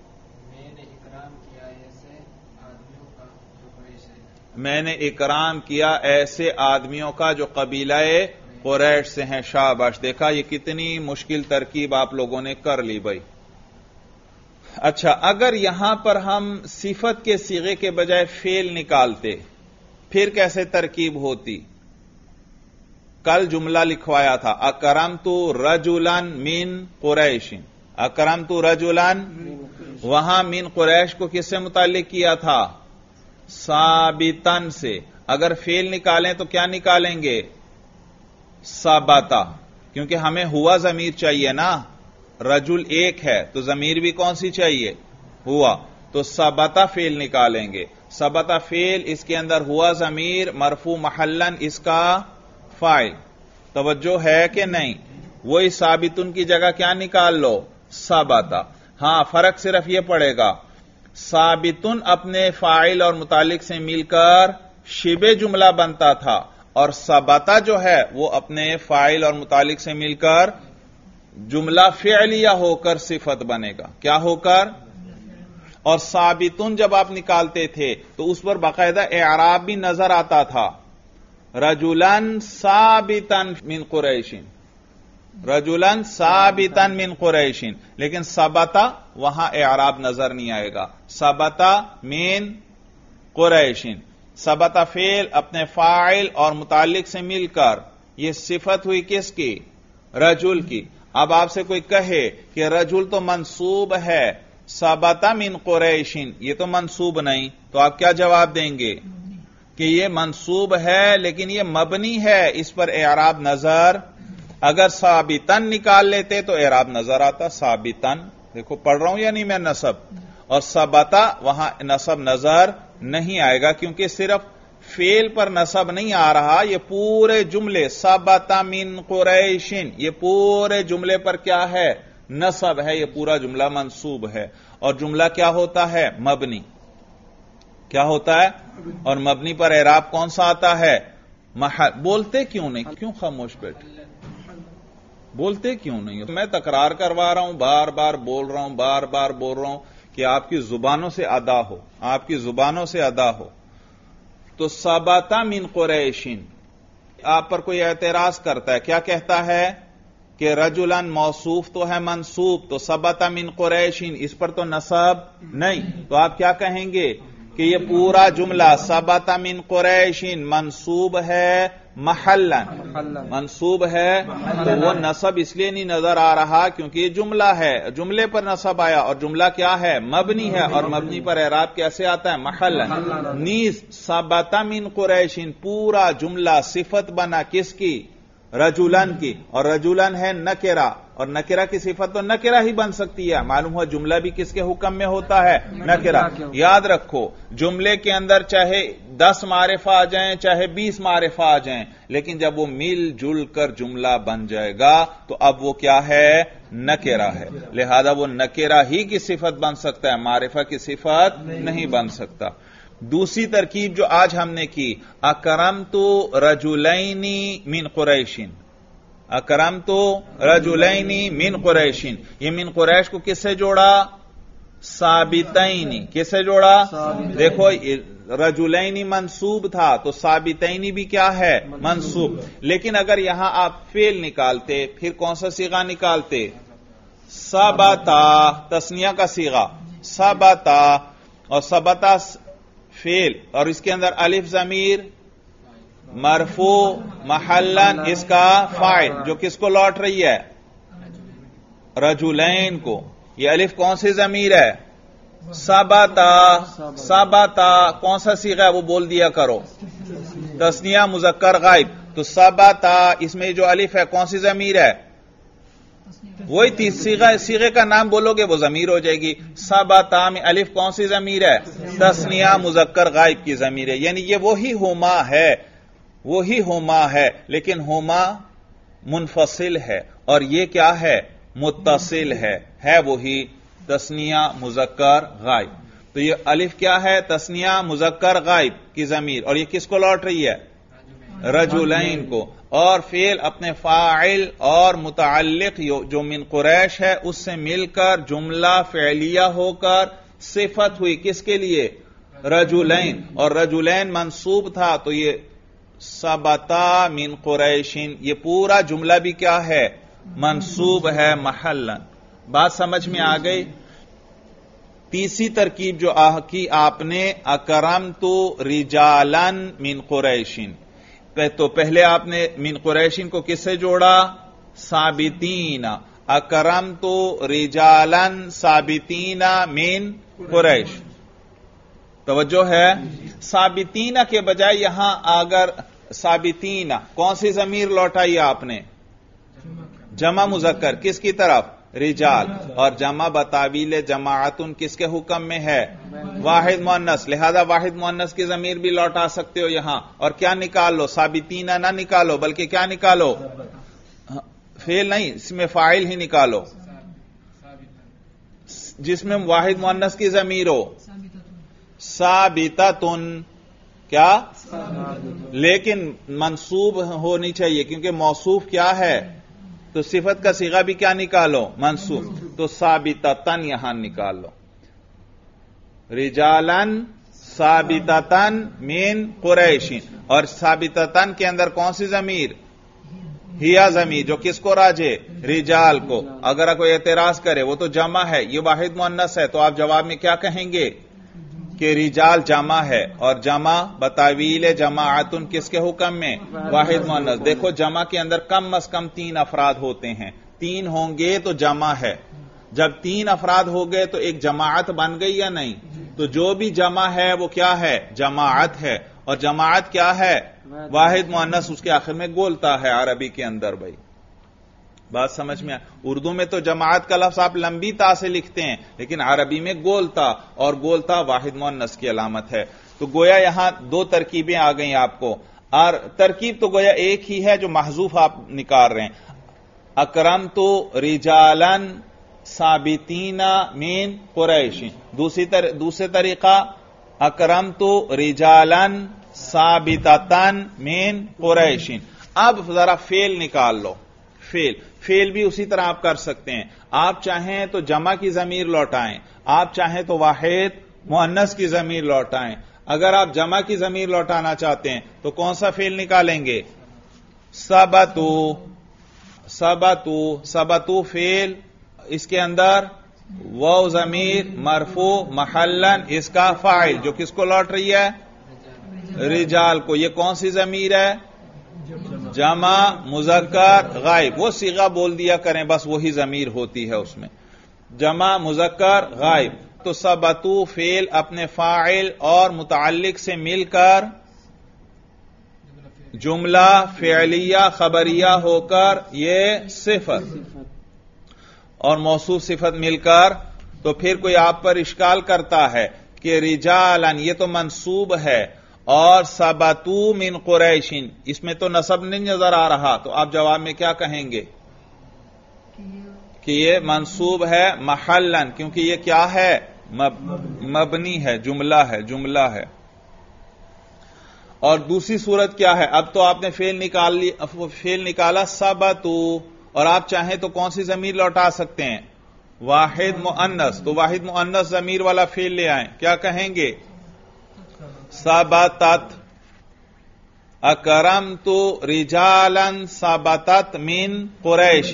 A: میں نے اکرام کیا ایسے آدمیوں کا جو قبیلہ قریش سے ہیں. شاباش. دیکھا یہ کتنی مشکل ترکیب آپ لوگوں نے کر لی بھائی. اچھا، اگر یہاں پر ہم صفت کے صیغے کے بجائے فعل نکالتے پھر کیسے ترکیب ہوتی؟ کل جملہ لکھوایا تھا اکرمتو رجلا من قریش. اکرمتو رجلا، وہاں من قریش کو کس سے متعلق کیا تھا؟ ثابتن سے. اگر فعل نکالیں تو کیا نکالیں گے؟ ثابتا. کیونکہ ہمیں ہوا ضمیر چاہیے نا. رجل ایک ہے تو ضمیر بھی کون سی چاہیے؟ ہوا. تو سبتا فعل نکالیں گے. سبتا فعل اس کے اندر ہوا ضمیر مرفوع محلن اس کا فاعل. توجہ ہے کہ نہیں؟ وہی ثابتن کی جگہ کیا نکال لو؟ سبتا. ہاں فرق صرف یہ پڑے گا، ثابتن اپنے فاعل اور متعلق سے مل کر شبہ جملہ بنتا تھا، اور سبتا جو ہے وہ اپنے فاعل اور متعلق سے مل کر جملہ فعلیہ ہو کر صفت بنے گا. کیا ہو کر؟ اور ثابتن جب آپ نکالتے تھے تو اس پر باقاعدہ اعراب بھی نظر آتا تھا، رجلن ثابتن من قریشن، رجلن ثابتن من قریشن، لیکن ثبتا وہاں اعراب نظر نہیں آئے گا. ثبتا من قریشن، ثبتا فعل اپنے فاعل اور متعلق سے مل کر یہ صفت ہوئی کس کی؟ رجل کی. اب آپ سے کوئی کہے کہ رجل تو منصوب ہے، ثبتا من قریشن یہ تو منصوب نہیں، تو آپ کیا جواب دیں گے؟ کہ یہ منصوب ہے لیکن یہ مبنی ہے، اس پر اعراب نظر. اگر ثابتن نکال لیتے تو اعراب نظر آتا. ثابتن دیکھو پڑھ رہا ہوں یا نہیں میں نصب، اور ثبتا وہاں نصب نظر نہیں آئے گا کیونکہ صرف فعل پر نصب نہیں آ رہا، یہ پورے جملے ثبتا من قریشن یہ پورے جملے پر کیا ہے؟ نصب ہے. یہ پورا جملہ منصوب ہے، اور جملہ کیا ہوتا ہے؟ مبنی. کیا ہوتا ہے؟ اور مبنی پر اعراب کون سا آتا ہے؟ محل. بولتے کیوں نہیں؟ کیوں خاموش بیٹھے؟ بولتے کیوں نہیں؟ میں تکرار کروا رہا ہوں، بار بار بول رہا ہوں، بار بار بول رہا ہوں کہ آپ کی زبانوں سے ادا ہو، آپ کی زبانوں سے ادا ہو. تو ثبتا من قریشن، آپ پر کوئی اعتراض کرتا ہے، کیا کہتا ہے کہ رجلن موصوف تو ہے منصوب، تو ثبتا من قریشن اس پر تو نصب نہیں، تو آپ کیا کہیں گے کہ یہ پورا جملہ ثبتا من قریشن منصوب ہے محلن، منصوب ہے. تو وہ نصب اس لیے نہیں نظر آ رہا کیونکہ یہ جملہ ہے، جملے پر نصب آیا، اور جملہ کیا ہے؟ مبنی ہے، اور مبنی پر اعراب کیسے آتا ہے؟ محلن. نیز ثبتا من قریشن پورا جملہ صفت بنا کس کی؟ رجلن کی، اور رجلن ہے نکرہ، اور نکرہ کی صفت تو نکرہ ہی بن سکتی ہے. معلوم ہوا جملہ بھی کس کے حکم میں ہوتا ہے؟ نکرہ. یاد رکھو جملے کے اندر چاہے 10 معرفہ آ جائیں چاہے 20 معرفہ آ جائیں، لیکن جب وہ مل جل کر جملہ بن جائے گا تو اب وہ کیا ہے؟ نکرہ ہے. لہذا وہ نکرہ ہی کی صفت بن سکتا ہے، معرفہ کی صفت نہیں بن سکتا. دوسری ترکیب جو آج ہم نے کی، اکرمت رجلین من قریشن، اکرمت رجلین من قریشن، یہ من قریش کو کس سے جوڑا؟ ثابتین. کس سے جوڑا؟ دیکھو رجلین منصوب تھا تو ثابتین بھی کیا ہے؟ منصوب. لیکن اگر یہاں آپ فعل نکالتے پھر کون سا صیغہ نکالتے؟ ثبتا، تثنیہ کا صیغہ ثبتا، اور ثبتا فعل اور اس کے اندر الف ضمیر مرفوع محلن اس کا فاعل، جو کس کو لوٹ رہی ہے؟ رجلین کو. یہ الف کون سی ضمیر ہے؟ ثبتا. ثبتا کون سا صیغہ ہے وہ بول دیا کرو؟ تثنیہ مذکر غائب. تو ثبتا اس میں جو الف ہے کون سی ضمیر ہے؟ وہی صیغے کا نام بولو گے وہ ضمیر ہو جائے گی. ثبتا میں الف کون سی ضمیر ہے؟ تثنیہ مذکر غائب کی ضمیر ہے. یعنی یہ وہی ہما ہے، وہی ہما ہے، لیکن ہما منفصل ہے اور یہ کیا ہے؟ متصل ہے وہی تثنیہ مذکر غائب. تو یہ الف کیا ہے؟ تثنیہ مذکر غائب کی ضمیر، اور یہ کس کو لوٹ رہی ہے؟ رجلین کو. اور فعل اپنے فاعل اور متعلق جو من قریش ہے اس سے مل کر جملہ فعلیہ ہو کر صفت ہوئی کس کے لیے؟ رجلین. اور رجلین منصوب تھا تو یہ ثبتا من قریشن یہ پورا جملہ بھی کیا ہے؟ منصوب ہے محلن. بات سمجھ میں آ گئی؟ تیسری ترکیب جو کی آپ نے، اکرمت رجالن من قریشن، تو پہلے آپ نے من قریشن کو کس سے جوڑا؟ ثابتین. اکرمت رجالن ثابتین من قریش. توجہ ہے؟ ثابتین کے بجائے یہاں اگر ثابتین کون سی ضمیر لوٹائی آپ نے؟ جمع مذکر. کس کی طرف؟ رجال، اور جمع بتاویل جماعتن کس کے حکم میں ہے؟ واحد مؤنث، لہذا واحد مؤنث کی ضمیر بھی لوٹا سکتے ہو یہاں، اور کیا نکال لو؟ ثابتین نہ نکالو بلکہ کیا نکالو؟ فعل نہیں، اس میں فاعل ہی نکالو جس میں واحد مؤنث کی ضمیر ہو، ثابتۃن، کیا؟ لیکن منصوب ہونی چاہیے کیونکہ موصوف کیا ہے؟ تو صفت کا صیغہ بھی کیا نکالو؟ منصوب، تو ثابتۃن یہاں نکال لو، رجالن ثابتۃن من قریش، اور ثابتۃن کے اندر کون سی ضمیر؟ ہیا ضمیر، جو کس کو راجے؟ رجال کو۔ اگر کوئی اعتراض کرے وہ تو جمع ہے، یہ واحد مؤنث ہے، تو آپ جواب میں کیا کہیں گے کہ رجال جمع ہے، اور جمع بتاویل جماعتن کس کے حکم میں؟ واحد مؤنث۔ دیکھو جمع کے اندر کم از کم 3 افراد ہوتے ہیں، 3 ہوں گے تو جمع ہے، جب 3 افراد ہو گئے تو ایک جماعت بن گئی یا نہیں؟ تو جو بھی جمع ہے وہ کیا ہے؟ جماعت ہے، اور جماعت کیا ہے؟ واحد مؤنث، اس کے آخر میں گولتا ہے عربی کے اندر۔ بھائی بات سمجھ میں اردو میں تو جماعت کا لفظ آپ لمبی تا سے لکھتے ہیں، لیکن عربی میں گولتا، اور گولتا واحد مؤنث کی علامت ہے۔ تو گویا یہاں 2 ترکیبیں آ گئیں آپ کو، اور ترکیب تو گویا ایک ہی ہے جو محذوف آپ نکال رہے ہیں۔ اکرمت رجالن ثابتین من قریش، دوسرے طریقہ اکرمت رجالن ثابتۃن من قریش۔ اب ذرا فعل نکال لو، فعل بھی اسی طرح آپ کر سکتے ہیں، آپ چاہیں تو جمع کی ضمیر لوٹائیں، آپ چاہیں تو واحد مؤنث کی ضمیر لوٹائیں۔ اگر آپ جمع کی ضمیر لوٹانا چاہتے ہیں تو کون سا فعل نکالیں گے؟ ثبتو، ثبتو فعل، اس کے اندر واو ضمیر مرفوع محلن، اس کا فاعل جو کس کو لوٹ رہی ہے؟ رجال کو۔ یہ کون سی ضمیر ہے؟ جمع مذکر غائب، وہ صیغہ بول دیا کریں بس، وہی ضمیر ہوتی ہے اس میں، جمع مذکر غائب۔ تو ثبتو فعل اپنے فاعل اور متعلق سے مل کر جملہ فعلیہ خبریہ ہو کر یہ صفت اور موصوف صفت مل کر، تو پھر کوئی آپ پر اشکال کرتا ہے کہ رجالن یہ تو منصوب ہے، اور ثبتو من قریشن اس میں تو نصب نہیں نظر آ رہا، تو آپ جواب میں کیا کہیں گے کہ یہ منصوب ہے محلن، کیونکہ یہ کیا ہے؟ مبنی ہے، جملہ ہے۔ اور دوسری صورت کیا ہے؟ اب تو آپ نے فعل نکالا ثبتو، اور آپ چاہیں تو کون سی ضمیر لوٹا سکتے ہیں؟ واحد مؤنث، تو واحد مؤنث ضمیر والا فعل لے آئیں، کیا کہیں گے؟ ثبتت اکرمت رجالا ثبتت من قریش،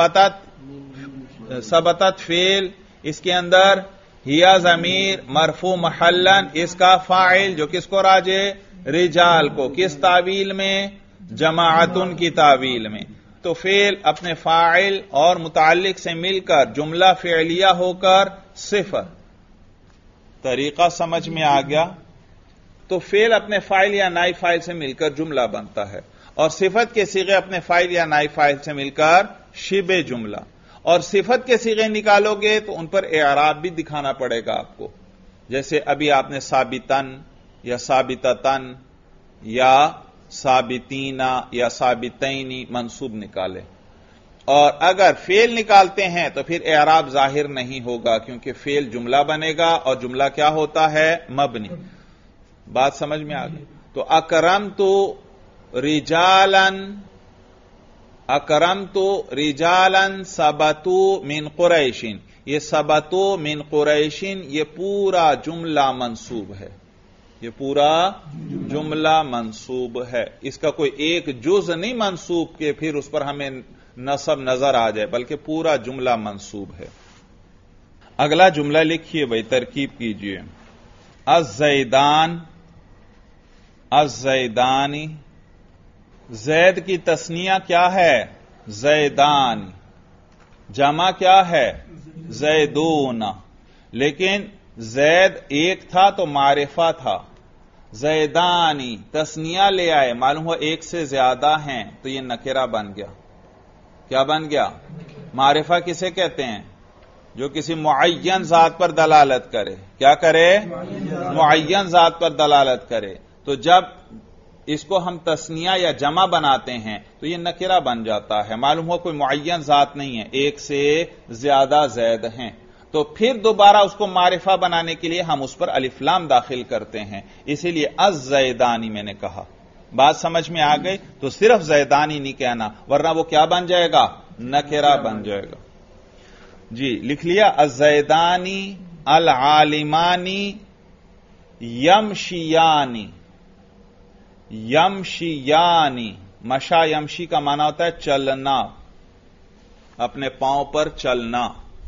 A: ثبتت فعل، اس کے اندر ہیا ضمیر مرفوع محلن، اس کا فاعل جو کس کو راجے؟ رجال کو۔ کس تعویل میں؟ جماعتن کی تعویل میں۔ تو فعل اپنے فاعل اور متعلق سے مل کر جملہ فعلیہ ہو کر صفت۔ طریقہ سمجھ میں آ گیا؟ تو فعل اپنے فاعل یا نائب فاعل سے مل کر جملہ بنتا ہے، اور صفت کے صیغے اپنے فاعل یا نائب فاعل سے مل کر شبہ جملہ۔ اور صفت کے صیغے نکالو گے تو ان پر اعراب بھی دکھانا پڑے گا آپ کو، جیسے ابھی آپ نے ثابتن یا ثابتتن یا ثابتین یا ثابتین منصوب نکالے، اور اگر فعل نکالتے ہیں تو پھر اعراب ظاہر نہیں ہوگا، کیونکہ فعل جملہ بنے گا، اور جملہ کیا ہوتا ہے؟ مبنی۔ بات سمجھ میں آ گئی؟ تو اکرمت رجالا ثبتو من قریشن، یہ ثبتو من قریشن یہ پورا جملہ منصوب ہے، یہ پورا جملہ منصوب ہے، اس کا کوئی ایک جز نہیں منصوب کہ پھر اس پر ہمیں نصب نظر آ جائے، بلکہ پورا جملہ منصوب ہے۔ اگلا جملہ لکھیے بھائی، ترکیب کیجیے۔ الزیدانی، زید کی تثنیہ کیا ہے؟ زیدان، جمع کیا ہے؟ زیدون، لیکن زید ایک تھا تو معرفہ تھا، زیدانی تثنیہ لے آئے، معلوم ہوا ایک سے زیادہ ہیں، تو یہ نکرہ بن گیا۔ کیا بن گیا؟ معرفہ کسے کہتے ہیں؟ جو کسی معین ذات پر دلالت کرے. کیا کرے؟ معین ذات پر دلالت کرے. تو جب اس کو ہم تثنیہ یا جمع بناتے ہیں تو یہ نکرہ بن جاتا ہے. معلوم ہو کوئی معین ذات نہیں ہے، ایک سے زیادہ زید ہیں. تو پھر دوبارہ اس کو معرفہ بنانے کے لیے ہم اس پر الف لام داخل کرتے ہیں. اسی لیے الزیدانی میں نے کہا. بات سمجھ میں آ گئی؟ تو صرف زیدانی نہیں کہنا، ورنہ وہ کیا بن جائے گا؟ نکرہ بن جائے گا. جی لکھ لیا. الزیدانی العالمانی یمشیانی. یمشیانی، مشا یمشی کا معنی ہوتا ہے چلنا، اپنے پاؤں پر چلنا.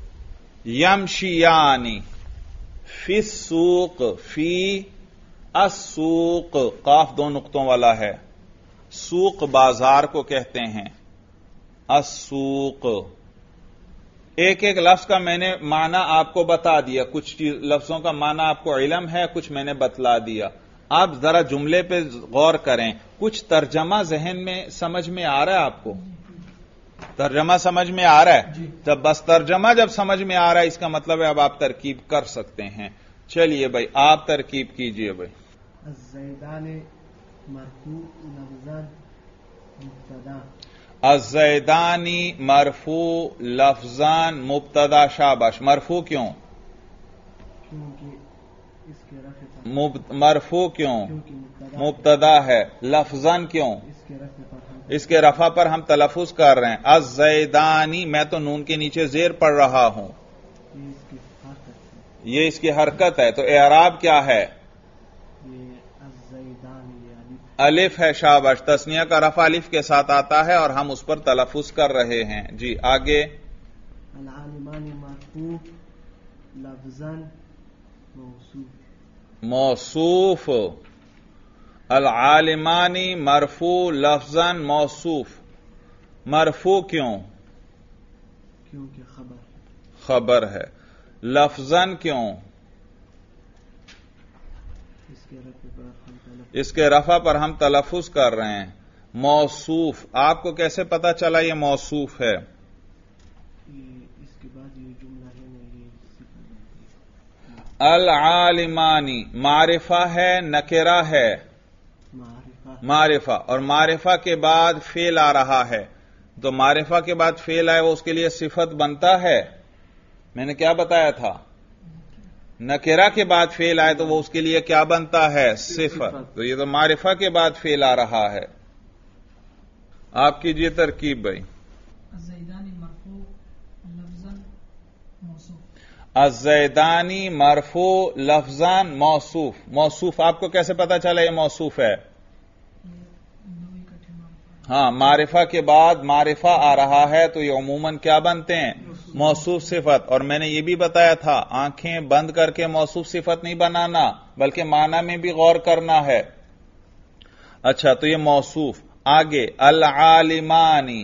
A: یمشیانی فی السوق، فی السوق، قاف دو نقطوں والا ہے. سوق بازار کو کہتے ہیں. السوق. ایک ایک لفظ کا میں نے معنی آپ کو بتا دیا. کچھ لفظوں کا معنی آپ کو علم ہے، کچھ میں نے بتلا دیا. آپ ذرا جملے پہ غور کریں. کچھ ترجمہ ذہن میں سمجھ میں آ رہا ہے آپ کو؟ ترجمہ سمجھ میں آ رہا ہے؟ جب بس ترجمہ جب سمجھ میں آ رہا ہے اس کا مطلب ہے اب آپ ترکیب کر سکتے ہیں. چلیے بھائی آپ ترکیب کیجئے بھائی.
C: الزیدان مرفوع لفظاً مبتدا.
A: الزیدانی مرفوع لفظاً مبتدا. شاباش. مرفوع کیوں؟
C: کیونکہ اس کے رفع پر
A: مرفوع کیوں؟ مبتدا ہے. لفظاً کیوں؟ اس کے رفع پر ہم تلفظ کر رہے ہیں. الزیدانی، میں تو نون کے نیچے زیر پڑھ رہا ہوں، یہ اس کی حرکت ہے. تو اعراب کیا ہے؟ الف ہے. شاباش. تثنیہ کا رفع الف کے ساتھ آتا ہے اور ہم اس پر تلفظ کر رہے ہیں. جی آگے.
C: العالمان مرفوع لفظاً موصوف.
A: موصوف. العالمانی مرفوع لفظاً موصوف. مرفوع کیوں؟
C: کیونکہ
A: خبر ہے. لفظاً کیوں؟ اس کے رفع پر ہم تلفظ کر رہے ہیں. موصوف. آپ کو کیسے پتا چلا یہ موصوف ہے؟
C: اس کے بعد یہ جملہ ہے
A: العالمانی معرفہ ہے نکرہ ہے؟ معرفہ. اور معرفہ کے بعد فعل آ رہا ہے. تو معرفہ کے بعد فعل آئے وہ اس کے لیے صفت بنتا ہے. میں نے کیا بتایا تھا؟ نکرہ کے بعد فعل آئے تو وہ اس کے لیے کیا بنتا ہے؟ صفت. تو یہ تو معرفہ کے بعد فعل آ رہا ہے. آپ کیجئے ترکیب بھائی.
B: الزیدانی مرفوع لفظاً موصوف.
A: الزیدانی مرفوع لفظاً موصوف. موصوف آپ کو کیسے پتا چلا یہ موصوف ہے؟ ہاں، معرفہ کے بعد معرفہ آ رہا ہے تو یہ عموماً کیا بنتے ہیں؟ موصوف صفت. اور میں نے یہ بھی بتایا تھا آنکھیں بند کر کے موصوف صفت نہیں بنانا بلکہ معنی میں بھی غور کرنا ہے. اچھا تو یہ موصوف. آگے. العالمانی.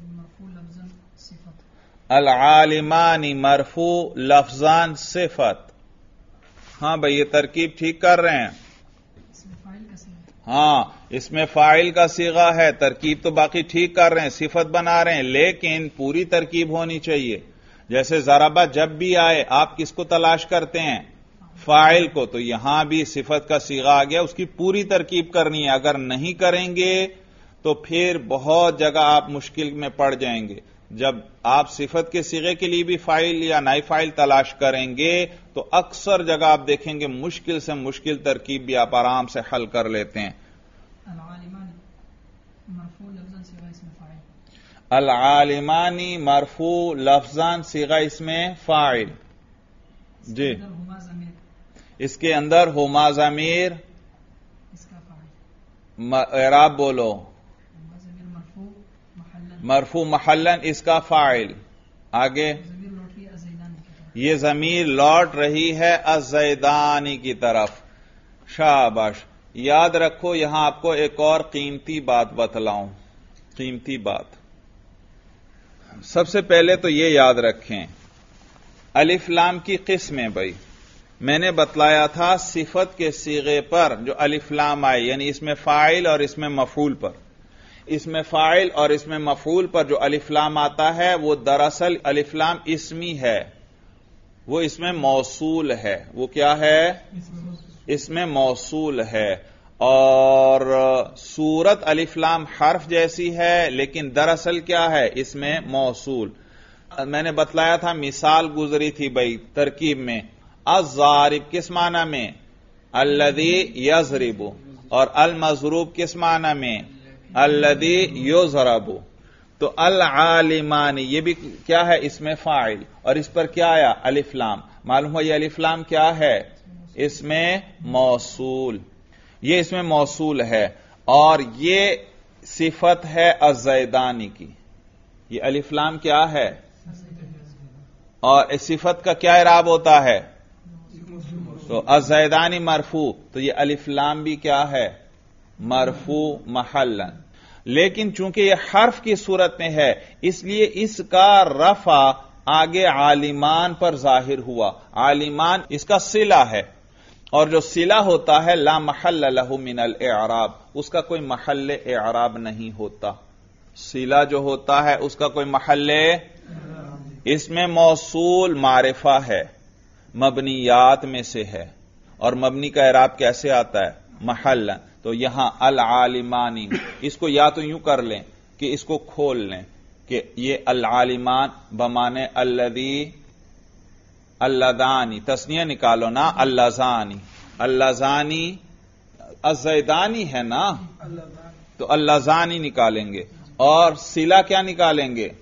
A: العالمانی مرفوع لفظاً صفت. ہاں بھئی یہ ترکیب ٹھیک کر رہے ہیں؟ ہاں اس میں فاعل کا صیغہ ہے. ترکیب تو باقی ٹھیک کر رہے ہیں، صفت بنا رہے ہیں، لیکن پوری ترکیب ہونی چاہیے. جیسے ضربہ جب بھی آئے آپ کس کو تلاش کرتے ہیں؟ فاعل کو. تو یہاں بھی صفت کا صیغہ آ گیا، اس کی پوری ترکیب کرنی ہے. اگر نہیں کریں گے تو پھر بہت جگہ آپ مشکل میں پڑ جائیں گے. جب آپ صفت کے صیغے کے لیے بھی فاعل یا نائب فاعل تلاش کریں گے تو اکثر جگہ آپ دیکھیں گے مشکل سے مشکل ترکیب بھی آپ آرام سے حل کر لیتے ہیں. العالمانی مرفوع لفظاً صیغہ اس میں فاعل. جی اس کے اندر ہما ضمیر. اعراب بولو. مرفوع محلن اس کا فاعل. آگے. یہ ضمیر لوٹ رہی ہے الزیدانی کی طرف. شاباش. یاد رکھو یہاں آپ کو ایک اور قیمتی بات بتلاؤں. قیمتی بات. سب سے پہلے تو یہ یاد رکھیں الف لام کی قسمیں. بھائی میں نے بتلایا تھا صفت کے صیغے پر جو الف لام آئے یعنی اس میں فاعل اور اس میں مفعول پر، اس میں فاعل اور اس میں مفعول پر جو الف لام آتا ہے وہ دراصل الف لام اسمی ہے، وہ اس میں موصول ہے. وہ کیا ہے؟ اس میں موصول ہے. اور صورت الف لام حرف جیسی ہے لیکن دراصل کیا ہے؟ اس میں موصول. میں نے بتلایا تھا، مثال گزری تھی بھائی ترکیب میں، الضارب کس معنی میں؟ الذی یضرب. اور المضروب کس معنی میں؟ الذی یضرب. تو العالمان یہ بھی کیا ہے؟ اس میں فاعل، اور اس پر کیا آیا؟ الف لام. معلوم ہوا یہ الف لام کیا ہے؟ اس میں موصول. یہ اس میں موصول ہے، اور یہ صفت ہے الزیدانی کی. یہ الف لام کیا ہے؟ اور اس صفت کا کیا اعراب ہوتا ہے؟ تو الزیدانی مرفوع. تو یہ الف لام بھی کیا ہے؟ مرفوع محلا. لیکن چونکہ یہ حرف کی صورت میں ہے اس لیے اس کا رفع آگے عالمان پر ظاہر ہوا. عالمان اس کا صلہ ہے، اور جو صلہ ہوتا ہے لا محل لہ من الاعراب، اس کا کوئی محل اعراب نہیں ہوتا. صلہ جو ہوتا ہے اس کا کوئی محل، اس میں موصول معرفہ ہے، مبنیات میں سے ہے، اور مبنی کا اعراب کیسے آتا ہے؟ محلا. تو یہاں العالمانی اس کو یا تو یوں کر لیں کہ اس کو کھول لیں کہ یہ العالمان بمانے الذی، اللذانی تسنیہ نکالو نا، اللذانی. اللذانی الزیدانی ہے نا، تو اللذانی نکالیں گے. اور صلہ کیا نکالیں گے؟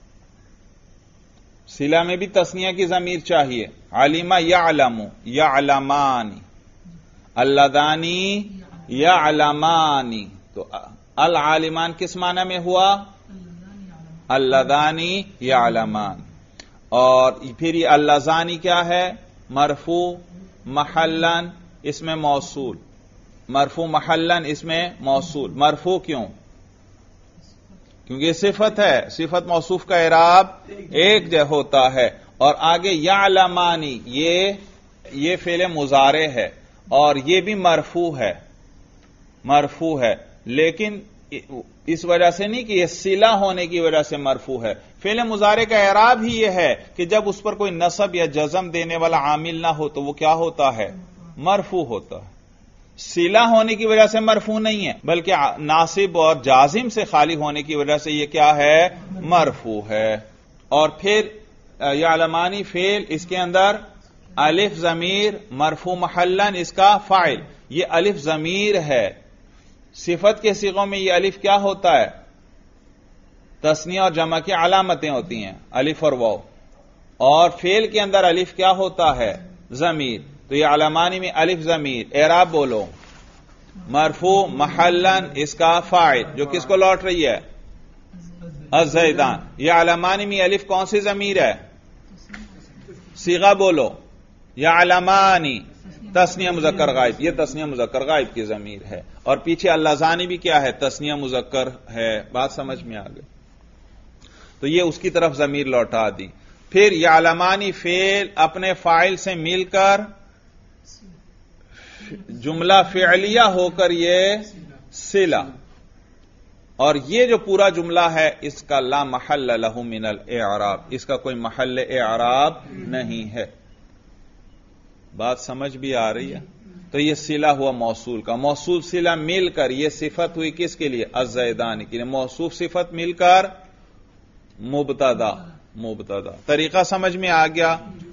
A: صلہ میں بھی تسنیہ کی ضمیر چاہیے. علم یعلم، یعلمانی. اللذانی یعلمانی. تو العالمان کس معنی میں ہوا؟ اللذانی یعلمان. اور پھر یہ اللذانی کیا ہے؟ مرفوع محلن، اس میں موصول. مرفوع محلن اس میں موصول. مرفوع کیوں؟ کیونکہ یہ صفت ہے، صفت موصوف کا اعراب ایک جہ ہوتا ہے. اور آگے یعلمانی یہ فعل مضارع ہے، اور یہ بھی مرفوع ہے، مرفوع ہے. لیکن اس وجہ سے نہیں کہ یہ صلہ ہونے کی وجہ سے مرفوع ہے. فعل مضارع کا اعراب ہی یہ ہے کہ جب اس پر کوئی نصب یا جزم دینے والا عامل نہ ہو تو وہ کیا ہوتا ہے؟ مرفوع ہوتا ہے. صلہ ہونے کی وجہ سے مرفوع نہیں ہے، بلکہ ناصب اور جازم سے خالی ہونے کی وجہ سے یہ کیا ہے؟ مرفوع ہے. اور پھر یعلمانی فعل، اس کے اندر الف ضمیر مرفوع محلن، اس کا فاعل. یہ الف ضمیر ہے. صفت کے صیغوں میں یہ الف کیا ہوتا ہے؟ تثنیہ اور جمع کی علامتیں ہوتی ہیں، الف اور واو. اور فعل کے اندر الف کیا ہوتا ہے؟ ضمیر. تو یہ علمانی میں الف ضمیر. اعراب بولو. مرفوع محلن اس کا فاعل، جو کس کو لوٹ رہی ہے؟ الزیدان. یہ علمانی میں الف کون سی ضمیر ہے؟ صیغہ بولو. یعلمانی تثنیہ مذکر غائب، یہ تثنیہ مذکر غائب کی ضمیر ہے. اور پیچھے اللذانی بھی کیا ہے؟ تثنیہ مذکر ہے. بات سمجھ میں آ گئی؟ تو یہ اس کی طرف ضمیر لوٹا دی. پھر یعلمانی فعل اپنے فاعل سے مل کر جملہ فعلیہ ہو کر یہ صلہ. اور یہ جو پورا جملہ ہے اس کا لا محل لہ من الاعراب، اس کا کوئی محل اعراب نہیں ہے. بات سمجھ بھی آ رہی ہے؟ تو یہ صلہ ہوا موصول کا. موصول صلہ مل کر یہ صفت ہوئی کس کے لیے؟ الزیدانی کے لیے. موصوف صفت مل کر مبتدا. طریقہ سمجھ میں آ گیا؟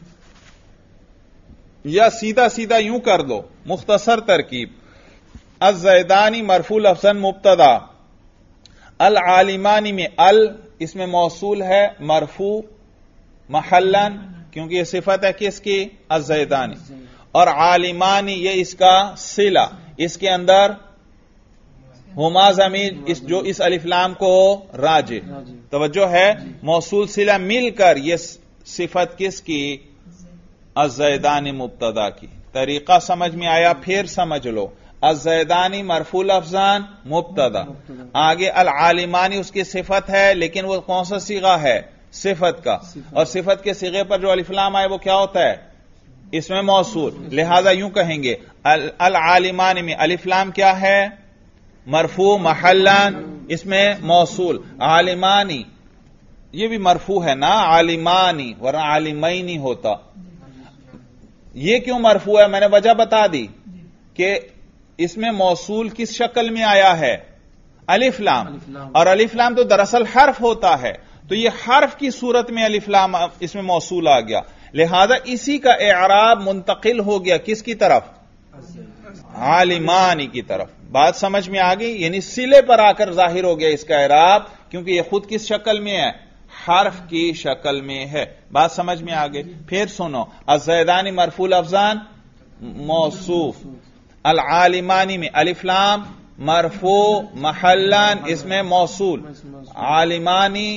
A: یا سیدھا سیدھا یوں کر دو، مختصر ترکیب. الزیدانی مرفوع لفظاً مبتدا، العالمانی میں اس میں موصول ہے، مرفوع محلن کیونکہ یہ صفت ہے کس کی؟ الزیدانی. اور عالمانی یہ اس کا صلہ، اس کے اندر ہما ضمیر جو اس الف لام کو راجع. توجہ ہے؟ موصول صلہ مل کر یہ صفت کس کی؟ الزیدانی مبتدا کی. طریقہ سمجھ میں آیا؟ پھر سمجھ لو. الزیدانی مرفوع لفظاً مبتدا، آگے العالمانی اس کی صفت ہے لیکن وہ کون سا صیغہ ہے؟ صفت کا. اور صفت کے صیغے پر جو الف لام آئے وہ کیا ہوتا ہے؟ اس میں موصول. لہذا یوں کہیں گے العالمانی میں الف لام کیا ہے؟ مرفوع محلن اس میں موصول. عالمانی یہ بھی مرفوع ہے نا, عالمانی, ورنہ عالمینی ہوتا. یہ کیوں مرفوع ہے؟ میں نے وجہ بتا دی کہ اس میں موصول کس شکل میں آیا ہے؟ الف لام. اور الف لام تو دراصل حرف ہوتا ہے, تو یہ حرف کی صورت میں الف لام اس میں موصول آ گیا, لہذا اسی کا اعراب منتقل ہو گیا کس کی طرف؟ عالمانی کی طرف. بات سمجھ میں آ گئی؟ یعنی صلے پر آ کر ظاہر ہو گیا اس کا اعراب, کیونکہ یہ خود کس شکل میں ہے؟ حرف کی شکل میں ہے. بات سمجھ میں آ گئی؟ پھر سنو, الزیدانی مرفوع لفظان موصوف. العالمانی میں الف لام مرفوع محلان اس میں موصول. عالمانی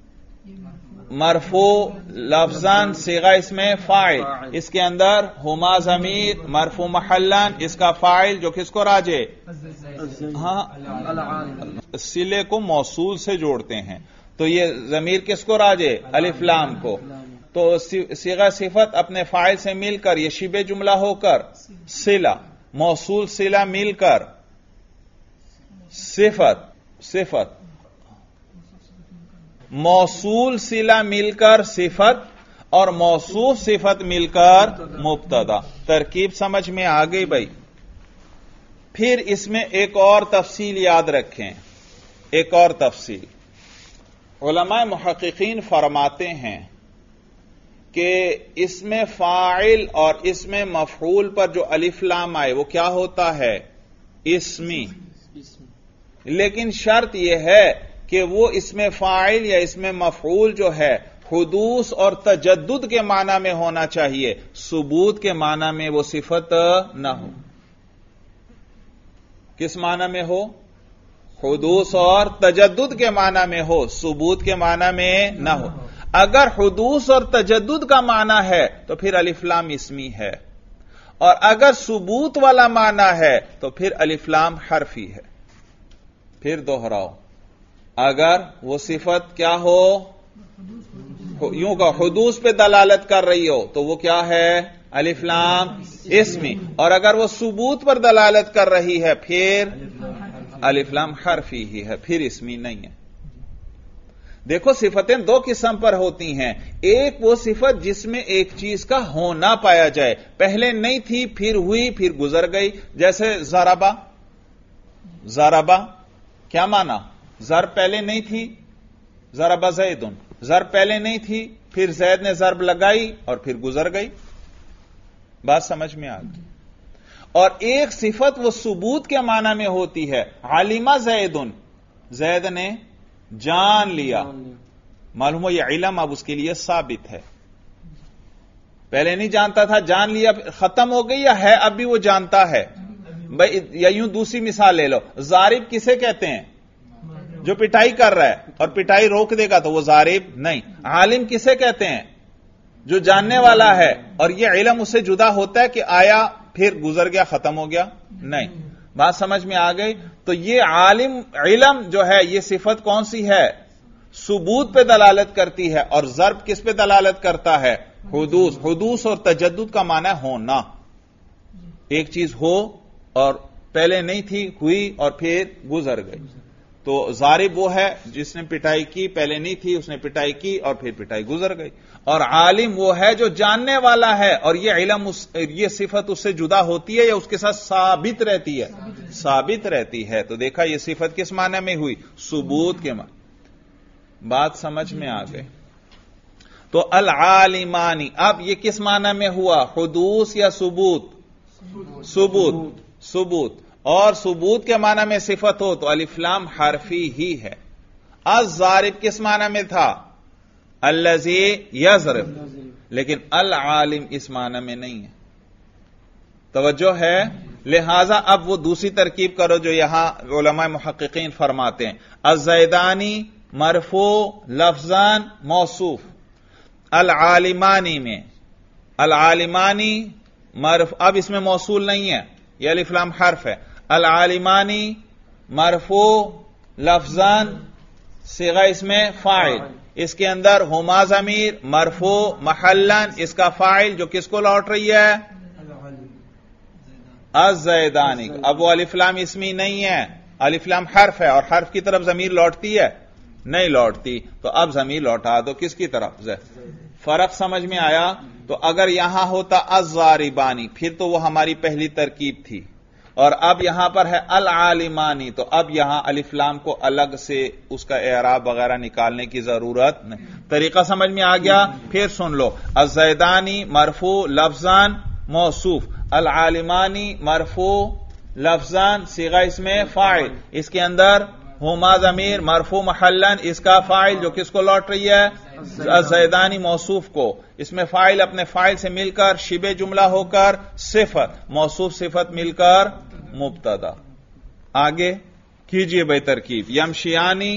A: مرفوع لفظان صیغہ اس میں فاعل, اس کے اندر ہما ضمیر مرفوع محلان اس کا فاعل جو کس کو راجع؟ ہاں, صلے کو موصول سے جوڑتے ہیں, تو یہ ضمیر کس کو راجع؟ الف لام کو. تو صیغہ صفت اپنے فاعل سے مل کر یہ شبہ جملہ ہو کر صلہ, موصول صلہ مل کر صفت, موصول صلہ مل کر صفت, اور موصوف صفت مل کر مبتدا. ترکیب سمجھ میں آ گئی بھائی؟ پھر اس میں ایک اور تفصیل یاد رکھیں, ایک اور تفصیل. علماء محققین فرماتے ہیں کہ اس میں فاعل اور اس میں مفعول پر جو الف لام آئے وہ کیا ہوتا ہے؟ اسمی. لیکن شرط یہ ہے کہ وہ اس میں فاعل یا اس میں مفعول جو ہے حدوث اور تجدد کے معنی میں ہونا چاہیے, ثبوت کے معنی میں وہ صفت نہ ہو. کس معنی میں ہو؟ حدوث اور تجدد کے معنی میں ہو, ثبوت کے معنی میں نہ ہو. اگر حدوث اور تجدد کا معنی ہے تو پھر الف لام اسمی ہے, اور اگر ثبوت والا معنی ہے تو پھر الف لام حرفی ہے. پھر دوہراؤ, اگر وہ صفت کیا ہو؟ یوں کا حدوث پہ دلالت کر رہی ہو تو وہ کیا ہے؟ الف لام اسمی. اور اگر وہ ثبوت پر دلالت کر رہی ہے پھر الف لام حرفی ہی ہے, پھر اسمی نہیں ہے. دیکھو صفتیں دو قسم پر ہوتی ہیں, ایک وہ صفت جس میں ایک چیز کا ہونا پایا جائے, پہلے نہیں تھی پھر ہوئی پھر گزر گئی, جیسے ضربا. ضربا کیا مانا؟ ضرب پہلے نہیں تھی, ضربا زیدن, ضرب پہلے نہیں تھی پھر زید نے ضرب لگائی اور پھر گزر گئی. بات سمجھ میں آ گئی؟ اور ایک صفت وہ ثبوت کے معنی میں ہوتی ہے, علمہ زیدن, زید نے جان لیا. معلوم ہو یہ علم اب اس کے لیے ثابت ہے, پہلے نہیں جانتا تھا, جان لیا, ختم ہو گئی یا ہے اب بھی وہ جانتا ہے؟ بھائی یا یوں دوسری مثال لے لو, ضارب کسے کہتے ہیں؟ جو پٹائی کر رہا ہے اور پٹائی روک دے گا تو وہ ضارب نہیں. عالم کسے کہتے ہیں؟ جو جاننے والا ہے, اور یہ علم اس سے جدا ہوتا ہے کہ آیا پھر گزر گیا ختم ہو گیا نہیں. بات سمجھ میں آ گئی؟ تو یہ عالم علم جو ہے یہ صفت کون سی ہے؟ ثبوت پہ دلالت کرتی ہے, اور ضرب کس پہ دلالت کرتا ہے؟ حدوث. حدوث اور تجدد کا معنی ہونا, ایک چیز ہو اور پہلے نہیں تھی ہوئی اور پھر گزر گئی. تو ضارب وہ ہے جس نے پٹائی کی, پہلے نہیں تھی اس نے پٹائی کی اور پھر پٹائی گزر گئی. اور عالم وہ ہے جو جاننے والا ہے, اور یہ علم یہ صفت اس سے جدا ہوتی ہے یا اس کے ساتھ ثابت رہتی ہے؟ ثابت رہتی ہے. تو دیکھا یہ صفت کس معنی میں ہوئی؟ ثبوت کے معنی. بات سمجھ میں آ گئی؟ تو العالمانی اب یہ کس معنی میں ہوا؟ حدوث یا ثبوت؟ ثبوت. اور ثبوت کے معنی میں صفت ہو تو الف لام حرفی ہی ہے. الضارب کس معنی میں تھا؟ الذی یضرب, لیکن العالم اس معنی میں نہیں ہے. توجہ ہے؟ لہذا اب وہ دوسری ترکیب کرو جو یہاں علماء محققین فرماتے ہیں, الزیدانی مرفوع لفظان موصوف. العالمانی میں العالمانی اب اس میں موصول نہیں ہے, یہ الف لام حرف ہے. العالمانی مرفوع لفظان صیغہ اس میں فاعل, اس کے اندر ہما ضمیر مرفوع محلن اس کا فاعل جو کس کو لوٹ رہی ہے؟ الزیدانی. اب وہ الف لام اسمی نہیں ہے, الف لام حرف ہے اور حرف کی طرف ضمیر لوٹتی ہے؟ نہیں لوٹتی، تو اب ضمیر لوٹا دو کس کی طرف؟ فرق سمجھ میں آیا؟ تو اگر یہاں ہوتا الضاربانی پھر تو وہ ہماری پہلی ترکیب تھی، اور اب یہاں پر ہے العالمانی، تو اب یہاں الف لام کو الگ سے اس کا اعراب وغیرہ نکالنے کی ضرورت نہیں۔ طریقہ سمجھ میں آ گیا؟ پھر سن لو، الزیدانی مرفوع لفظان موصوف، العالمانی مرفوع لفظان صیغہ اس میں فاعل، اس کے اندر ہما ضمیر مرفوع محلن، اس کا فاعل جو کس کو لوٹ رہی ہے؟ الزیدانی موصوف کو، اس میں فاعل اپنے فاعل سے مل کر شبہ جملہ ہو کر صفت، موصوف صفت مل کر مبتدا۔ آگے کیجئے بھائی ترکیب، یمشیانی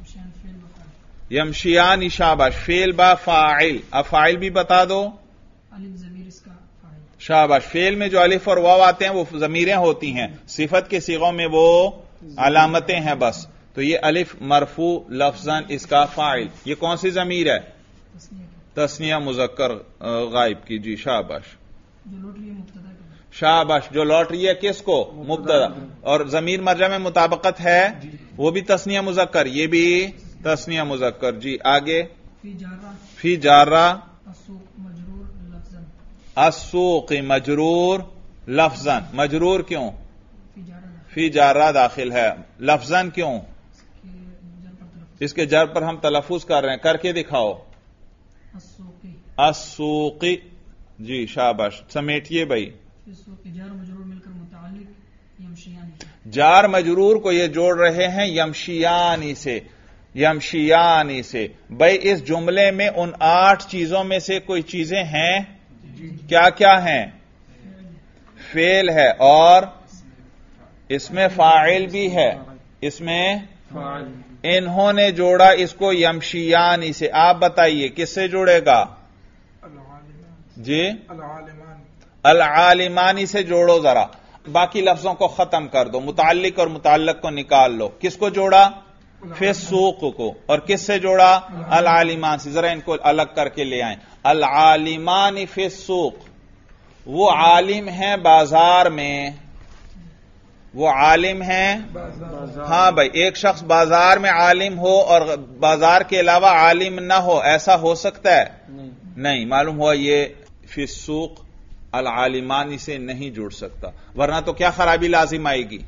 A: یمشیانی شاباش، فعل با فاعل، اب فاعل بھی بتا دو۔
B: الف ضمیر اس کا فاعل،
A: شاباش، فعل میں جو الف اور واو آتے ہیں وہ ضمیریں ہوتی ہیں، صفت کے صیغوں میں وہ علامتیں ہیں بس، تو یہ الف مرفوع لفظاً اس کا فاعل، یہ کون سی ضمیر ہے؟ تثنیہ مذکر غائب کی، جی شاباش،
B: جو لوٹ رہی ہے مبتدا کی،
A: شاباش، جو لوٹ رہی ہے کس کو؟ مبتدا، اور ضمیر مرجع میں مطابقت ہے وہ بھی تثنیہ مذکر، یہ بھی تثنیہ مذکر، جی آگے
B: فی جارہ
A: فی جارہ
B: السوق مجرور لفظاً،
A: السوق مجرور لفظاً، مجرور کیوں؟
B: فی جارہ
A: فی جارہ داخل ہے، لفظاً کیوں؟
B: کے جر پر تلفظ،
A: اس کے جر پر ہم تلفظ کر رہے ہیں، کر کے دکھاؤ،
B: السوقی
A: السوقی، جی شاباش، سمیٹیے بھائی،
B: فی السوق جار مجرور مل کر متعلق یمشیانی،
A: جار مجرور کو یہ جوڑ رہے ہیں یمشیانی سے، یمشیانی سے۔ بھائی اس جملے میں ان 8 چیزوں میں سے کوئی چیزیں ہیں؟ کیا کیا ہیں؟ فعل ہے اور اس میں فاعل بھی ہے، اس میں انہوں نے جوڑا اس کو یمشیانی سے، آپ بتائیے کس سے جوڑے گا؟
B: العالمان،
A: جی
B: العالمان،
A: العالمانی سے جوڑو ذرا، باقی لفظوں کو ختم کر دو، متعلق اور متعلق کو نکال لو، کس کو جوڑا؟ فی السوق کو، اور کس سے جوڑا؟ العالمان سے، ذرا ان کو الگ کر کے لے آئیں، العالمان فی السوق، وہ عالم ہیں بازار میں، وہ عالم ہیں، ہاں بھائی، ایک شخص بازار میں عالم ہو اور بازار کے علاوہ عالم نہ ہو، ایسا ہو سکتا ہے؟ نہیں، معلوم ہوا یہ فی السوق العالمانی سے نہیں جڑ سکتا، ورنہ تو کیا خرابی لازم آئے گی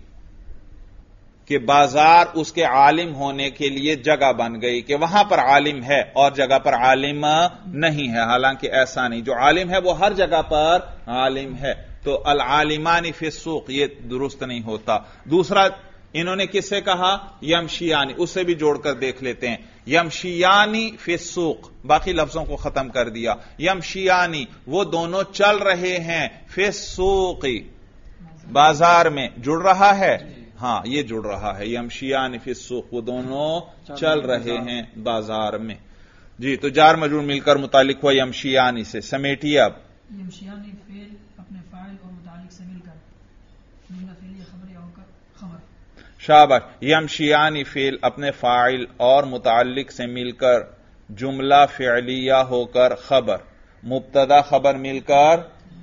A: کہ بازار اس کے عالم ہونے کے لیے جگہ بن گئی کہ وہاں پر عالم ہے اور جگہ پر عالم نہیں ہے، حالانکہ ایسا نہیں، جو عالم ہے وہ ہر جگہ پر عالم ہے، تو العالمانی فی السوق یہ درست نہیں ہوتا۔ دوسرا انہوں نے کس سے کہا؟ یمشیانی، اس سے بھی جوڑ کر دیکھ لیتے ہیں، یمشیانی فی السوق، باقی لفظوں کو ختم کر دیا، یمشیانی وہ دونوں چل رہے ہیں، فی السوق بازار میں، جڑ رہا ہے؟ ہاں یہ جڑ رہا ہے، یمشیانی فی السوق وہ دونوں چل رہے ہیں بازار میں، جی تو جار مجرور مل کر متعلق ہوا یمشیانی سے، سمیٹیے اب،
B: یمشیانی فعل اپنے فاعل اور متعلق سے مل کر جملہ فعلیہ خبریہ ہو کر خبر،
A: شاباش، یمشیانی فعل اپنے فاعل اور متعلق سے مل کر جملہ فعلیہ ہو کر خبر، مبتدا خبر مل کر،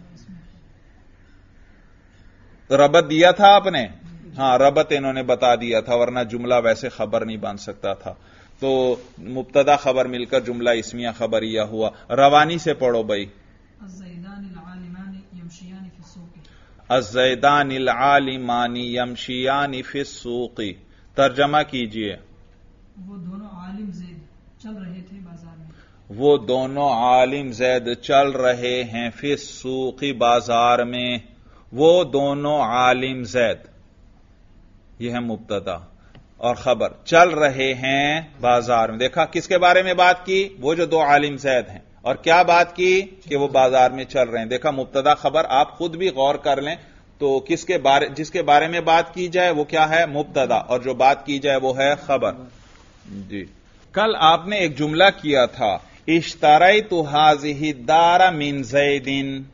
A: ربط دیا تھا آپ نے؟ ہاں ربط انہوں نے بتا دیا تھا، ورنہ جملہ ویسے خبر نہیں بن سکتا تھا، تو مبتدا خبر مل کر جملہ اسمیہ خبریہ ہوا۔ روانی سے پڑھو بھائی،
B: الزیدان العالمان یمشیان فی السوق،
A: الزیدان العالمان یمشیان فی السوق، ترجمہ کیجئے،
B: وہ دونوں عالم زید چل رہے تھے بازار میں،
A: وہ دونوں عالم زید چل رہے ہیں فی السوق بازار میں، وہ دونوں عالم زید، یہ ہے مبتدا اور خبر، چل رہے ہیں بازار میں، دیکھا کس کے بارے میں بات کی؟ وہ جو 2 عالم زید ہیں، اور کیا بات کی؟ کہ وہ بازار میں چل رہے ہیں، دیکھا مبتدا خبر، آپ خود بھی غور کر لیں تو جس کے بارے میں بات کی جائے وہ کیا ہے؟ مبتدا، اور جو بات کی جائے وہ ہے خبر، جی کل آپ نے ایک جملہ کیا تھا، اشتریت هذه الدار من زید،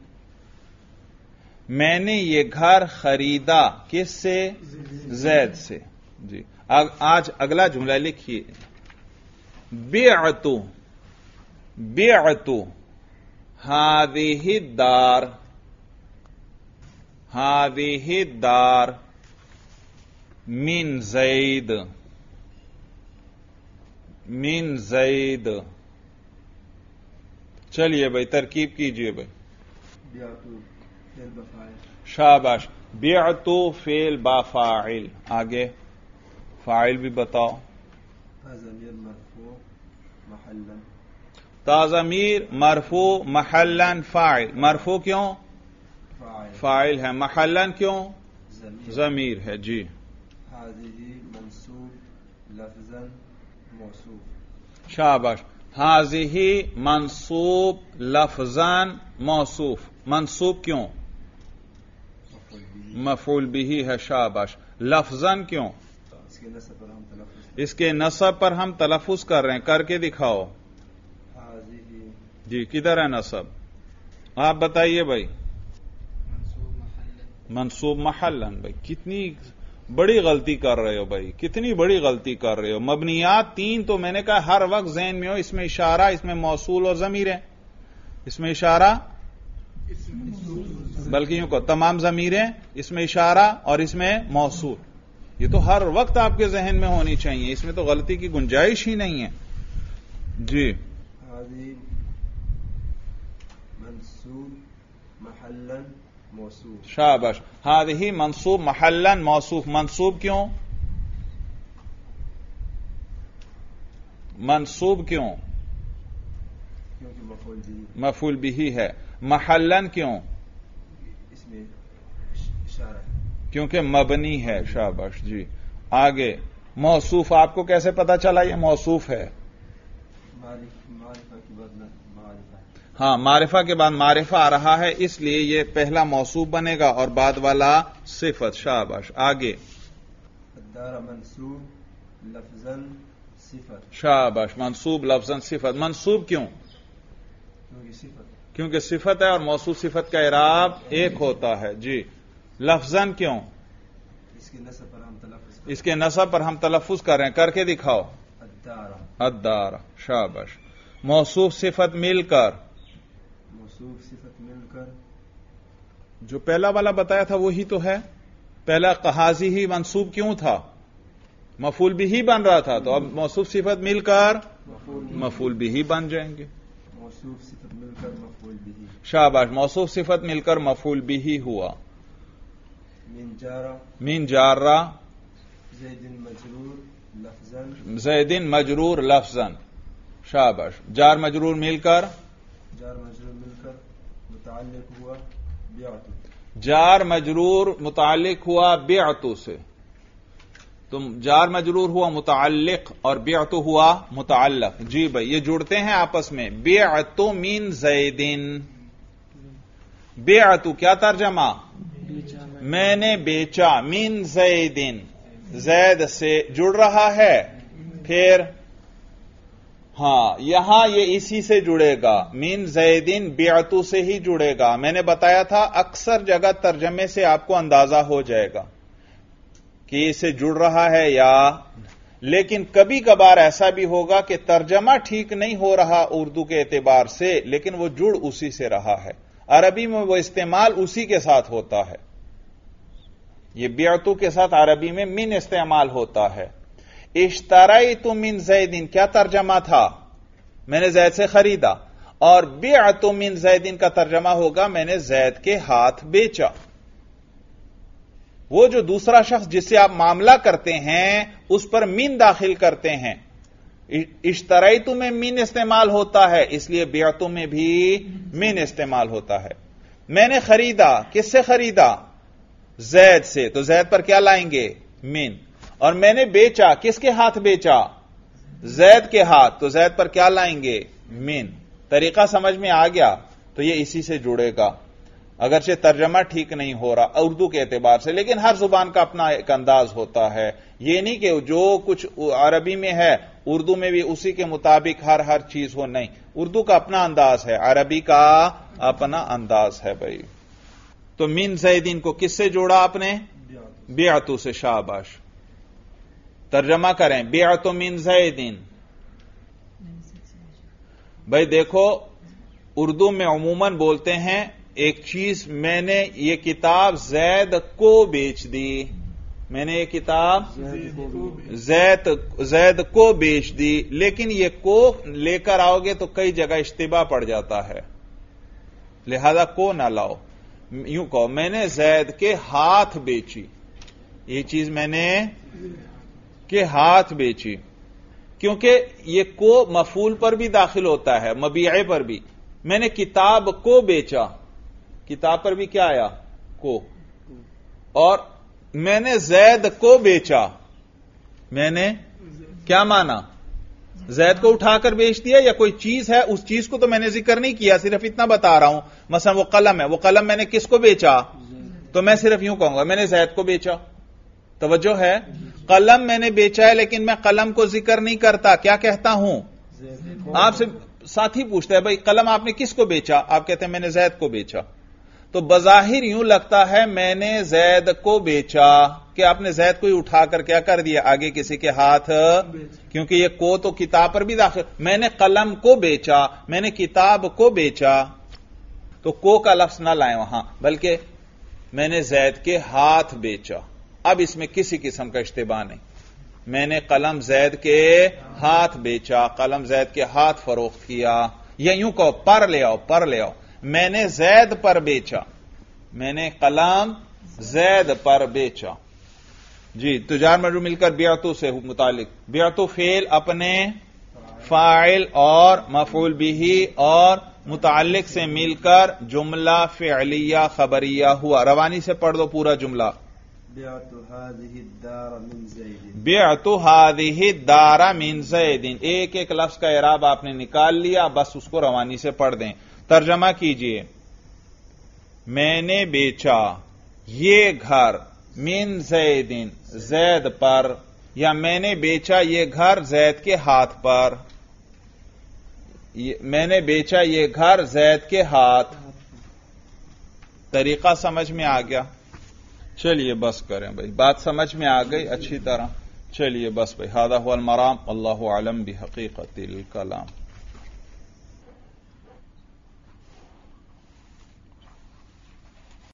A: میں نے یہ گھر خریدا کس سے؟ زید سے، جی آج اگلا جملہ لکھیے، بعت هذه الدار मिन ज़ैद, मिन ज़ैद। चलिए भाई तरकीब कीजिए भाई।
C: बिअतु फेल बफाइल,
A: शाबाश। बिअतु फेल बाफाइल। आगे फाइल भी बताओ।
C: ज़मीर मरफू महल्लन,
A: ताज़मीर मरफू महल्लन फाइल। मरफू क्यों?
C: फाइल
A: फाइल है। महल्लन क्यों?
C: ज़मीर।
A: ज़मीर है जी।
C: हाज़िही मंसूब लफ्ज़न मौसूफ,
A: शाबाश। हाज़िही मंसूब लफ्ज़न मौसूफ। मंसूब क्यों?
C: मफ़ऊल बिही।
A: मफ़ऊल बिही है। शाबाश। लफ्ज़न क्यों?
C: इसके नस्ब पर हम तलफ़्फ़ुज़,
A: इसके नसब पर हम तलफ़ुज़ कर रहे हैं, करके दिखाओ।
C: हाज़िही
A: जी किधर है नसब? आप बताइए भाई।
C: मंसूब महल्लन,
A: मंसूब महल्लन। भाई कितनी बड़ी गलती कर रहे हो भाई, कितनी बड़ी गलती कर रहे हो। मबनियात तीन तो मैंने कहा हर वक्त ज़हन में हो। इसमें इशारा, इसमें मौसूल और ज़मीर है। इसमें इशारा, बल्कि यूं कहो तमाम ज़मीरें, इसमें इशारा और इसमें मौसूल। ये तो हर वक्त आपके जहन में होनी चाहिए, इसमें तो गलती की गुंजाइश ही नहीं है जी।
C: हाज़िही मंसूब महल्लन मौसूफ,
A: शाबाश। हादिही मंसूब महल्लन मौसूफ। मंसूब क्यों? मंसूब क्यों?
C: क्योंकि मफ़ऊल बिही,
A: मफूल बिही है। महल्लन क्यों?
C: इसमें इशारा है।
A: क्योंकि मबनी है। शाबाश जी। आगे मौसूफ आपको कैसे पता चला ये मौसूफ है?
C: मारिफा के बाद मारिफा,
A: हाँ, मारिफा के बाद मारिफा आ रहा है, इसलिए ये पहला मौसूफ बनेगा और बाद वाला सिफत। शाबाश। आगे
C: अद्दार मंसूब लफ्ज़न सिफत,
A: शाबाश। मंसूब लफ्ज़न सिफत। मंसूब क्यों?
C: क्योंकि सिफत,
A: क्योंकि सिफत है और मौसूफ सिफत का इराब एक होता है जी। लफ्ज़न क्यों?
C: इसके नस्ब पर हम तलफ़्फ़ुज़,
A: इसके नसब पर हम तलफ़ुज़ कर रहे हैं, करके दिखाओ।
C: अद्दारा
A: अद्दार। शाबाश। मौसूफ सिफत मिलकर,
C: मौसूफ सिफत मिलकर,
A: जो पहला वाला बताया था वही तो है। पहला हाज़ी ही मंसूब क्यों था? मफूल भी ही बन रहा था, तो अब मौसूफ सिफत मिलकर मफूल भी ही बन जाएंगे।
C: मौसूफ सिफत मिलकर मफ़ऊल बिही,
A: शाबाश। मौसूफ सिफत मिलकर मफूल भी ही हुआ।
C: मिन जारा
A: मीन जारा
C: ज़ैदिन मजरूर लफ्ज़न,
A: ज़ैदिन मजरूर लफ्ज़न। शाबाश। जार मजरूर मिलकर,
C: जार मजरूर मिलकर मुतअल्लिक़ हुआ बिअतु,
A: जार मजरूर मुताल्लिक हुआ बिअतु से। तो जार मजरूर हुआ मुताल्लिक और बिअतु हुआ मुताल्लक। जी भाई ये जुड़ते हैं आपस में। बिअतु मिन ज़ैदिन। बिअतु क्या तर्जमा? मैंने बेचा। मिन ज़ैदिन, ज़ैद से जुड़ रहा है। फिर हां यहां ये इसी से जुड़ेगा। मिन ज़ैदिन बिअतु से ही जुड़ेगा। मैंने बताया था अक्सर जगह तर्जमे से आपको अंदाजा हो जाएगा कि इसे जुड़ रहा है या, लेकिन कभी कभार ऐसा भी होगा कि तर्जमा ठीक नहीं हो रहा उर्दू के एतबार से, लेकिन वो जुड़ उसी से रहा है। अरबी में वो इस्तेमाल उसी के साथ होता है। ये बिअतु के साथ अरबी में मिन इस्तेमाल होता है। इश्तरैतु मिन ज़ैदिन क्या तर्जमा था? मैंने ज़ैद से खरीदा। और बिअतु मिन ज़ैदिन का तर्जमा होगा मैंने ज़ैद के हाथ बेचा। वो जो दूसरा शख्स जिससे आप मामला करते हैं उस पर मिन दाखिल करते हैं। इश्तरैतु में मिन इस्तेमाल होता है, इसलिए बिअतु में भी मिन इस्तेमाल होता है। मैंने खरीदा, किससे खरीदा? ज़ैद से, तो ज़ैद पर क्या लाएंगे? मिन। और मैंने बेचा, किसके हाथ बेचा? ज़ैद के हाथ, तो ज़ैद पर क्या लाएंगे? मिन। तरीका समझ में आ गया? तो ये इसी से जुड़ेगा, अगरचे तर्जमा ठीक नहीं हो रहा उर्दू के एतबार से, लेकिन हर जुबान का अपना एक अंदाज होता है। ये नहीं कि जो कुछ अरबी में है उर्दू में भी उसी के मुताबिक हर चीज हो, नहीं। उर्दू का अपना अंदाज है, अरबी का अपना अंदाज है भाई। तो मिन ज़ैदिन को किससे जोड़ा आपने? बिअतु से। शाबाश। तर्जमा करें बिअतु मिन ज़ैदिन। भाई देखो उर्दू में अमूमन बोलते हैं एक चीज मैंने ये किताब ज़ैद को बेच दी, میں نے یہ کتاب زید کو بیچ دی، لیکن یہ کو لے کر آؤ گے تو کئی جگہ اشتباہ پڑ جاتا ہے، لہذا کو نہ لاؤ. یوں کہو میں نے زید کے ہاتھ بیچی، یہ چیز میں نے کے ہاتھ بیچی، کیونکہ یہ کو مفعول پر بھی داخل ہوتا ہے، مبیعے پر بھی. میں نے کتاب کو بیچا، کتاب پر بھی کیا آیا؟ کو. اور میں نے زید کو بیچا، میں نے کیا مانا؟ زید کو اٹھا کر بیچ دیا یا کوئی چیز ہے، اس چیز کو تو میں نے ذکر نہیں کیا، صرف اتنا بتا رہا ہوں. مثلا وہ قلم ہے، وہ قلم میں نے کس کو بیچا؟ تو میں صرف یوں کہوں گا میں نے زید کو بیچا. توجہ ہے؟ قلم میں نے بیچا ہے لیکن میں قلم کو ذکر نہیں کرتا، کیا کہتا ہوں؟ آپ سے ساتھی پوچھتا ہے بھائی قلم آپ نے کس کو بیچا؟ آپ کہتے ہیں میں نے زید کو بیچا. تو بظاہر یوں لگتا ہے میں نے زید کو بیچا کہ آپ نے زید کو ہی اٹھا کر کیا کر دیا آگے کسی کے ہاتھ، کیونکہ یہ کو تو کتاب پر بھی داخل. میں نے قلم کو بیچا، میں نے کتاب کو بیچا، تو کو کا لفظ نہ لائیں وہاں، بلکہ میں نے زید کے ہاتھ بیچا. اب اس میں کسی قسم کا اشتباہ نہیں. میں نے قلم زید کے ہاتھ بیچا، قلم زید کے ہاتھ فروخت کیا، یا یوں کہو پر لے آؤ، پر لے آؤ. میں نے زید پر بیچا، میں نے قلم زید پر بیچا. جی تجار مجرور مل کر بیعتو سے متعلق. بیعتو فعل اپنے فاعل اور مفعول بہ اور متعلق سے مل کر جملہ فعلیہ خبریہ ہوا. روانی سے پڑھ دو پورا جملہ.
C: بعت هذه الدار من زید،
A: بعت هذه الدار من زید. ایک ایک لفظ کا اعراب آپ نے نکال لیا، بس اس کو روانی سے پڑھ دیں. ترجمہ کیجئے. میں نے بیچا یہ گھر من زید، زید پر، یا میں نے بیچا یہ گھر زید کے ہاتھ پر. میں نے بیچا یہ گھر زید کے ہاتھ. طریقہ سمجھ میں آ گیا؟ چلیے بس کریں بھائی، بات سمجھ میں آ گئی اچھی طرح. چلیے بس بھائی، ھذا ھو المرام، اللہ اعلم بحقیقت الکلام.